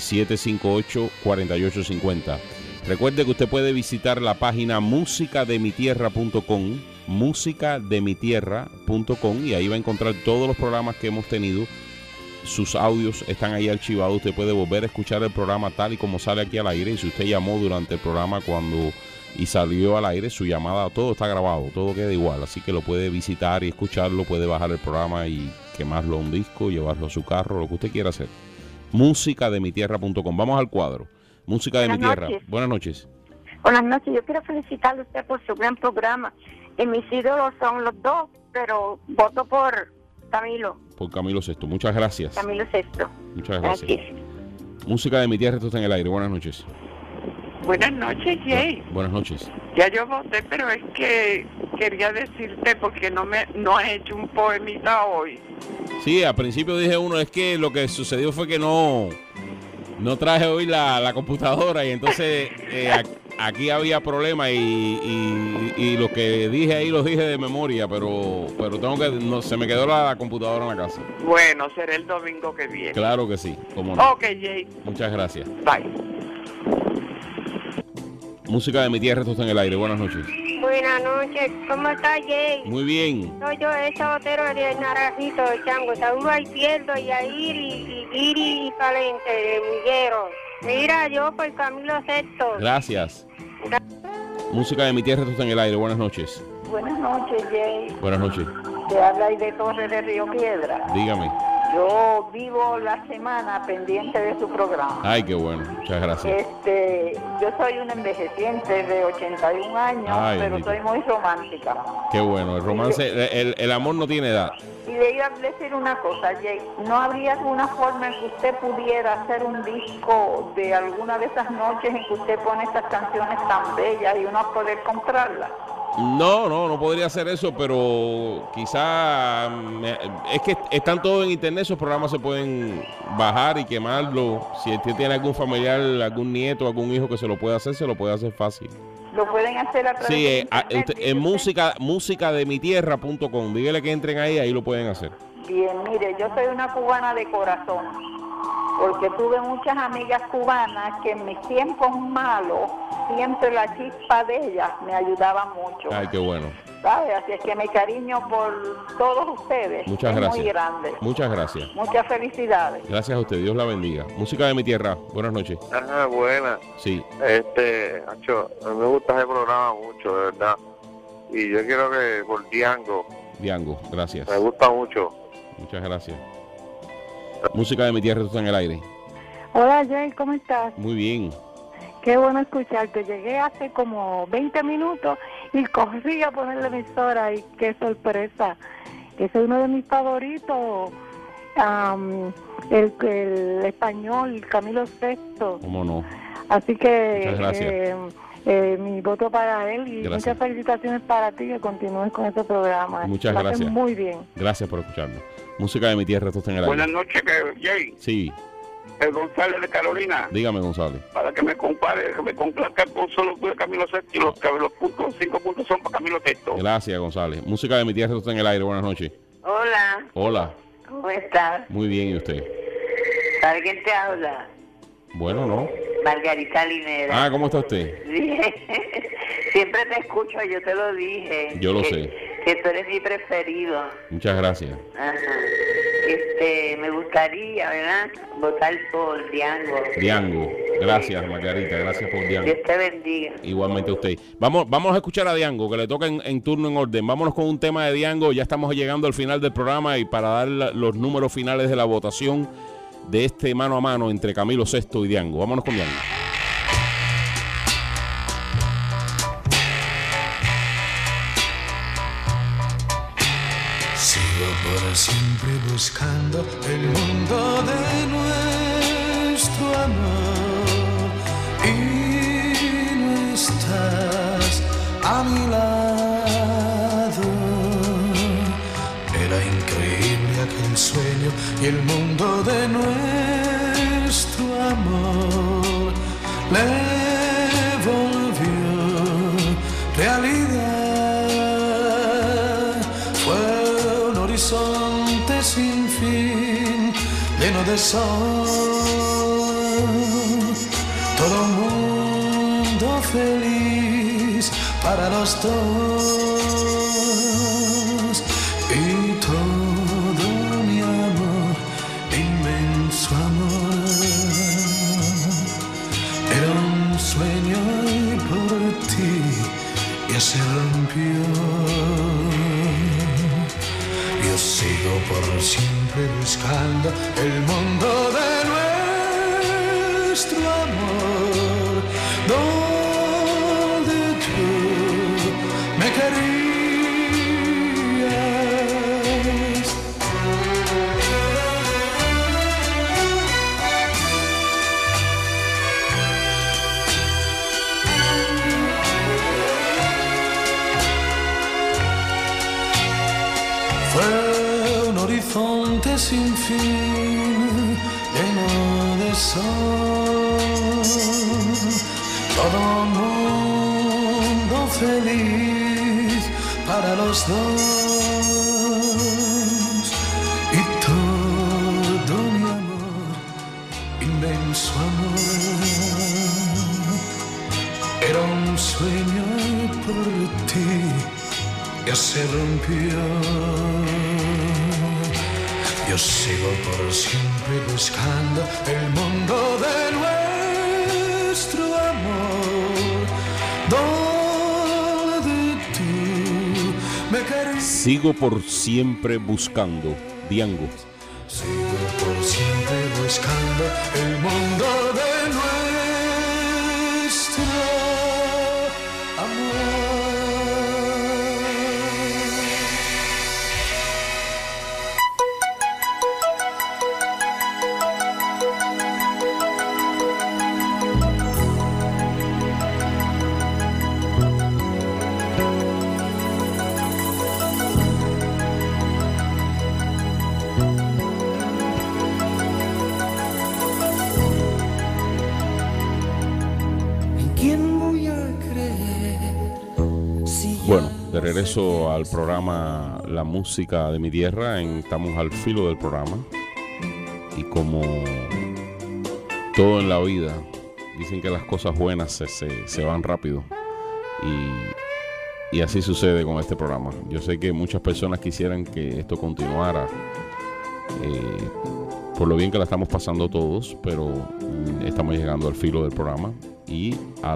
758-4850. Recuerde que usted puede visitar la página musicademitierra.com, musicademitierra.com, y ahí va a encontrar todos los programas que hemos tenido. Sus audios están ahí archivados. Usted puede volver a escuchar el programa tal y como sale aquí al aire. Y si usted llamó durante el programa y salió al aire, su llamada, todo está grabado, todo queda igual. Así que lo puede visitar y escucharlo, puede bajar el programa y quemarlo a un disco, llevarlo a su carro, lo que usted quiera hacer. musicademitierra.com. Vamos al cuadro. Música de mi tierra. Buenas noches. Buenas noches. Yo quiero felicitarle a usted por su gran programa. Y mis ídolos son los dos, pero voto por Camilo. Por Camilo Sesto. Muchas gracias. Camilo Sesto. Muchas gracias. Música de mi tierra, esto está en el aire. Buenas noches. Buenas noches, Jay. Buenas noches. Ya yo voté, pero es que quería decirte porque no he hecho un poemita hoy. Sí, al principio dije es que lo que sucedió fue que no traje hoy la computadora y entonces aquí había problemas y lo que dije ahí los dije de memoria, pero se me quedó la computadora en la casa. Bueno, será el domingo que viene. Claro que sí, cómo no. Ok, Jay. Muchas gracias. Bye. Música de mi tierra, esto está en el aire. Buenas noches. Buenas noches. ¿Cómo está, Jay? Muy bien. Soy yo, el sabotero de Naranjito, de Chango. Saludos a Izquierdo y a Iri y Palente, de Miguero. Mira, yo por Camilo Sesto. Gracias. Música de mi tierra, esto está en el aire. Buenas noches. Buenas noches, Jay. Buenas noches. Te habla ahí de Torres de Río Piedra. Dígame. Yo vivo la semana pendiente de su programa. Ay, qué bueno. Muchas gracias. Yo soy una envejeciente de 81 años, pero bendito. soy muy romántica. Qué bueno. El romance, el amor no tiene edad. Y le iba a decir una cosa, Jay. ¿No habría alguna forma en que usted pudiera hacer un disco de alguna de esas noches en que usted pone estas canciones tan bellas y uno poder comprarlas? No podría hacer eso, pero quizá es que están todos en internet, esos programas se pueden bajar y quemarlo. Si usted tiene algún familiar, algún nieto, algún hijo que se lo pueda hacer fácil. ¿Lo pueden hacer a través de internet? En musicademitierra.com, dígale que entren ahí lo pueden hacer. Bien, mire, yo soy una cubana de corazón, porque tuve muchas amigas cubanas que en mis tiempos malos, siempre la chispa de ellas me ayudaba mucho. Ay, qué bueno. ¿Sabe? Así es que mi cariño por todos ustedes Muchas es gracias. muy grande. Muchas gracias. Muchas felicidades. Gracias a usted, Dios la bendiga. Música de mi tierra, buenas noches. Ajá, buenas. Sí. Ancho, a mí me gusta ese programa mucho, de verdad. Y yo quiero que por Diango, gracias. me gusta mucho. Muchas gracias. Música de mi tierra, esto está en el aire. Hola, Jay, ¿cómo estás? Muy bien. Qué bueno escucharte. Llegué hace como 20 minutos y corrí a poner la emisora y qué sorpresa. Ese es uno de mis favoritos. El español, Camilo Sesto. ¿Cómo no? Así que muchas gracias. Mi voto para él y gracias. Muchas felicitaciones para ti, que continúes con este programa. Muchas lo gracias. Muy bien. Gracias por escucharnos. Música de mi tierra, esto está en el aire. Buenas noches, Jay. Sí. El González de Carolina. Dígame, González. Para que me compare, que me complazca con solo de Camilo Sesto y los 5 puntos son para Camilo Sesto. Gracias, González. Música de mi tierra, esto está en el aire. Buenas noches. Hola. Hola. ¿Cómo estás? Muy bien, ¿y usted? ¿Sabe quién te habla? Bueno, ¿no? Margarita Linera. ¿Cómo está usted? Bien. Siempre te escucho, yo te lo dije. Yo lo sé. Que tú eres mi preferido. Muchas gracias. Ajá. Me gustaría, ¿verdad? Votar por Diango. Diango. Gracias, Margarita. Gracias por Diango. Dios te bendiga. Igualmente a usted. Vamos a escuchar a Diango, que le toca en turno en orden. Vámonos con un tema de Diango. Ya estamos llegando al final del programa y para dar los números finales de la votación de este mano a mano entre Camilo Sesto y Diango. Vámonos con Diango. Sigo por siempre buscando el mundo de nuestro amor y no estás a mi lado. Era increíble aquel sueño y el mundo de nuestro amor le volvió realidad. Horizonte sin fin, lleno de sol, todo un mundo feliz para los dos. Sigo por siempre buscando el mundo de nuestro amor, donde tú me querías. Fue un horizonte sin fin, lleno de sol, todo mundo feliz para los dos, y todo mi amor, inmenso amor, era un sueño por ti. Ya se rompió. Yo sigo por siempre buscando el mundo de nuestro amor, donde tú me querías. Sigo por siempre buscando, Diango. Sigo por siempre buscando el mundo de nuestro amor. Bueno, de regreso al programa La Música de mi Tierra, estamos al filo del programa y como todo en la vida, dicen que las cosas buenas se van rápido y así sucede con este programa. Yo sé que muchas personas quisieran que esto continuara por lo bien que la estamos pasando todos, pero estamos llegando al filo del programa y a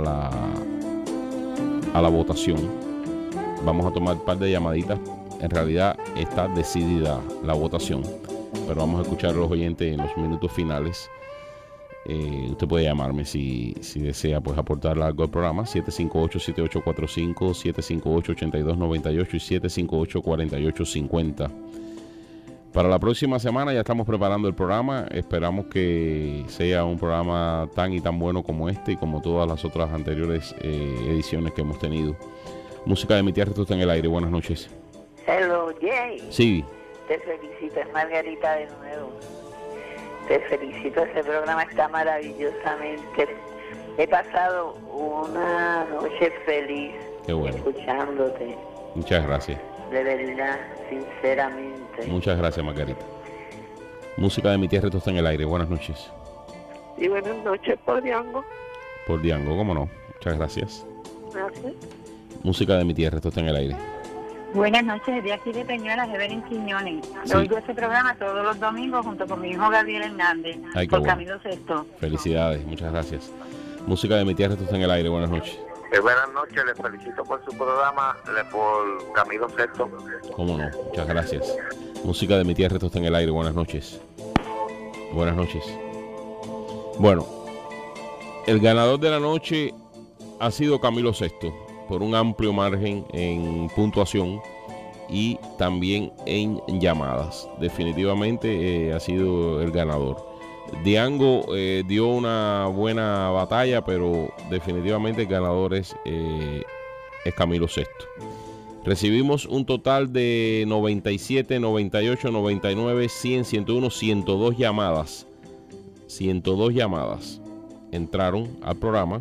la votación. Vamos a tomar un par de llamaditas. En realidad está decidida la votación, pero vamos a escuchar a los oyentes en los minutos finales. Usted puede llamarme si desea pues aportar algo al programa. 758-7845, 758-8298 y 758-4850. Para la próxima semana ya estamos preparando el programa. Esperamos que sea un programa tan y tan bueno como este y como todas las otras anteriores ediciones que hemos tenido. Música de mi tierra, esto está en el aire. Buenas noches. Hello, Jay. Sí. Te felicito, es Margarita de nuevo. Te felicito, ese programa está maravillosamente. He pasado una noche feliz. Qué bueno. Escuchándote. Muchas gracias. De verdad, sinceramente. Muchas gracias, Margarita. Música de mi tierra, esto está en el aire. Buenas noches. Y buenas noches por Diango. Por Diango, cómo no. Muchas gracias. Gracias. Música de mi tierra, esto está en el aire. Buenas noches, de aquí de Peñuelas, Evelyn Quiñones. Sí. Oigo este programa todos los domingos junto con mi hijo Gabriel Hernández. Ay, qué por bueno. Camilo Sesto. Felicidades, muchas gracias. Música de mi tierra, esto está en el aire. Buenas noches. Buenas noches, les felicito por su programa, por Camilo Sesto. Cómo no, muchas gracias. Música de mi tierra, esto está en el aire. Buenas noches. Buenas noches. Bueno, el ganador de la noche ha sido Camilo Sesto por un amplio margen en puntuación y también en llamadas. Definitivamente ha sido el ganador. Diango dio una buena batalla, pero definitivamente el ganador es Camilo Sesto. Recibimos un total de 97, 98, 99, 100, 101, 102 llamadas. 102 llamadas entraron al programa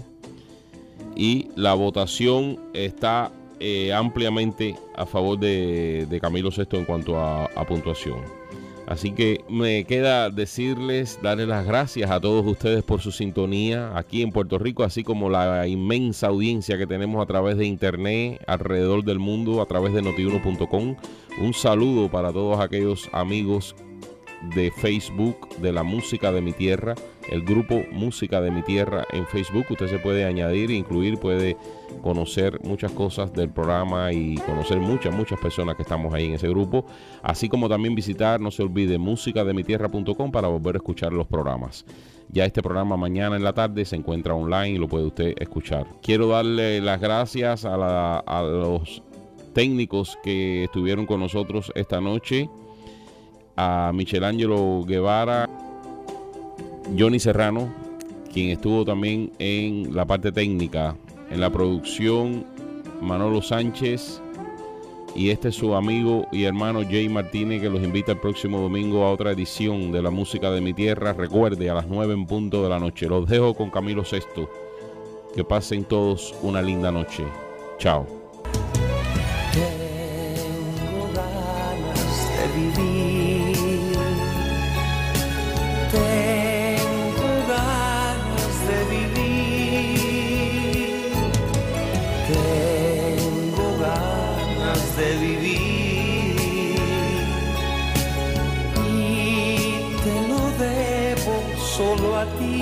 y la votación está ampliamente a favor de Camilo Sesto en cuanto a puntuación. Así que me queda darles las gracias a todos ustedes por su sintonía aquí en Puerto Rico, así como la inmensa audiencia que tenemos a través de internet alrededor del mundo, a través de notiuno.com. Un saludo para todos aquellos amigos de Facebook de la música de mi tierra, el grupo Música de mi Tierra en Facebook. Usted se puede añadir, incluir, puede conocer muchas cosas del programa y conocer muchas personas que estamos ahí en ese grupo, así como también visitar, no se olvide, musicademitierra.com para volver a escuchar los programas. Ya este programa mañana en la tarde se encuentra online y lo puede usted escuchar. Quiero darle las gracias a los técnicos que estuvieron con nosotros esta noche, a Michelangelo Guevara, Johnny Serrano, quien estuvo también en la parte técnica, en la producción, Manolo Sánchez, y este es su amigo y hermano Jay Martínez, que los invita el próximo domingo a otra edición de la música de mi tierra. Recuerde, a las 9 en punto de la noche. Los dejo con Camilo Sesto. Que pasen todos una linda noche. Chao. Tengo ganas de vivir. Tengo ganas de vivir. Tengo ganas de vivir. Y te lo debo solo a ti.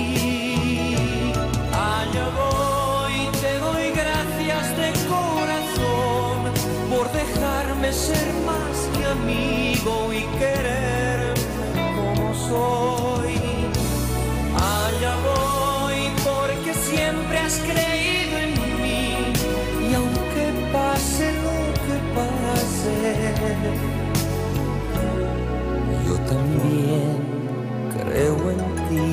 Allá voy, te doy gracias de corazón por dejarme ser más que amigo y quererme como soy. Allá voy porque siempre has creído en mí y aunque pase lo que pase, yo también creo en ti.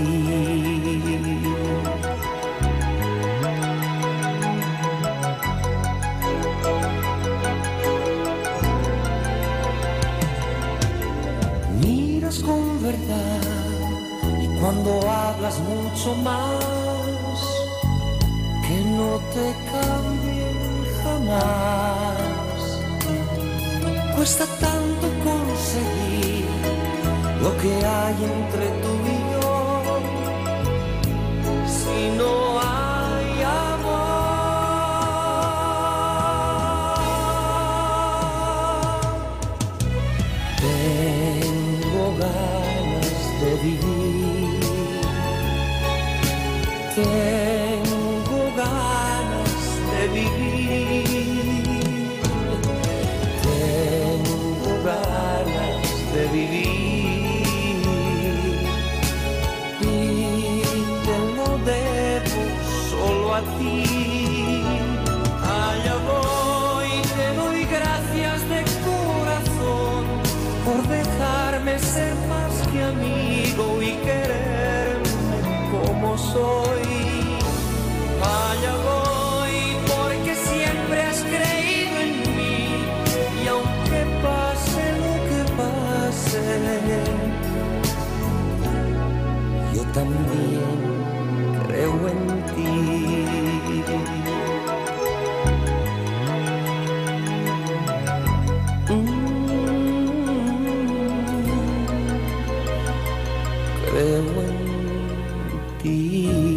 Con verdad y cuando hablas mucho más, que no te cambien jamás. Cuesta tanto conseguir lo que hay entre tú y yo si no hay amor. Tengo ganas de vivir, tengo ganas de vivir, tengo ganas de vivir y te lo debo solo a ti. Allá voy, te doy gracias de corazón por dejarme ser más que amigo y quererme como soy. Allá voy porque siempre has creído en mí y aunque pase lo que pase, yo también creo en ti. Creo en ti.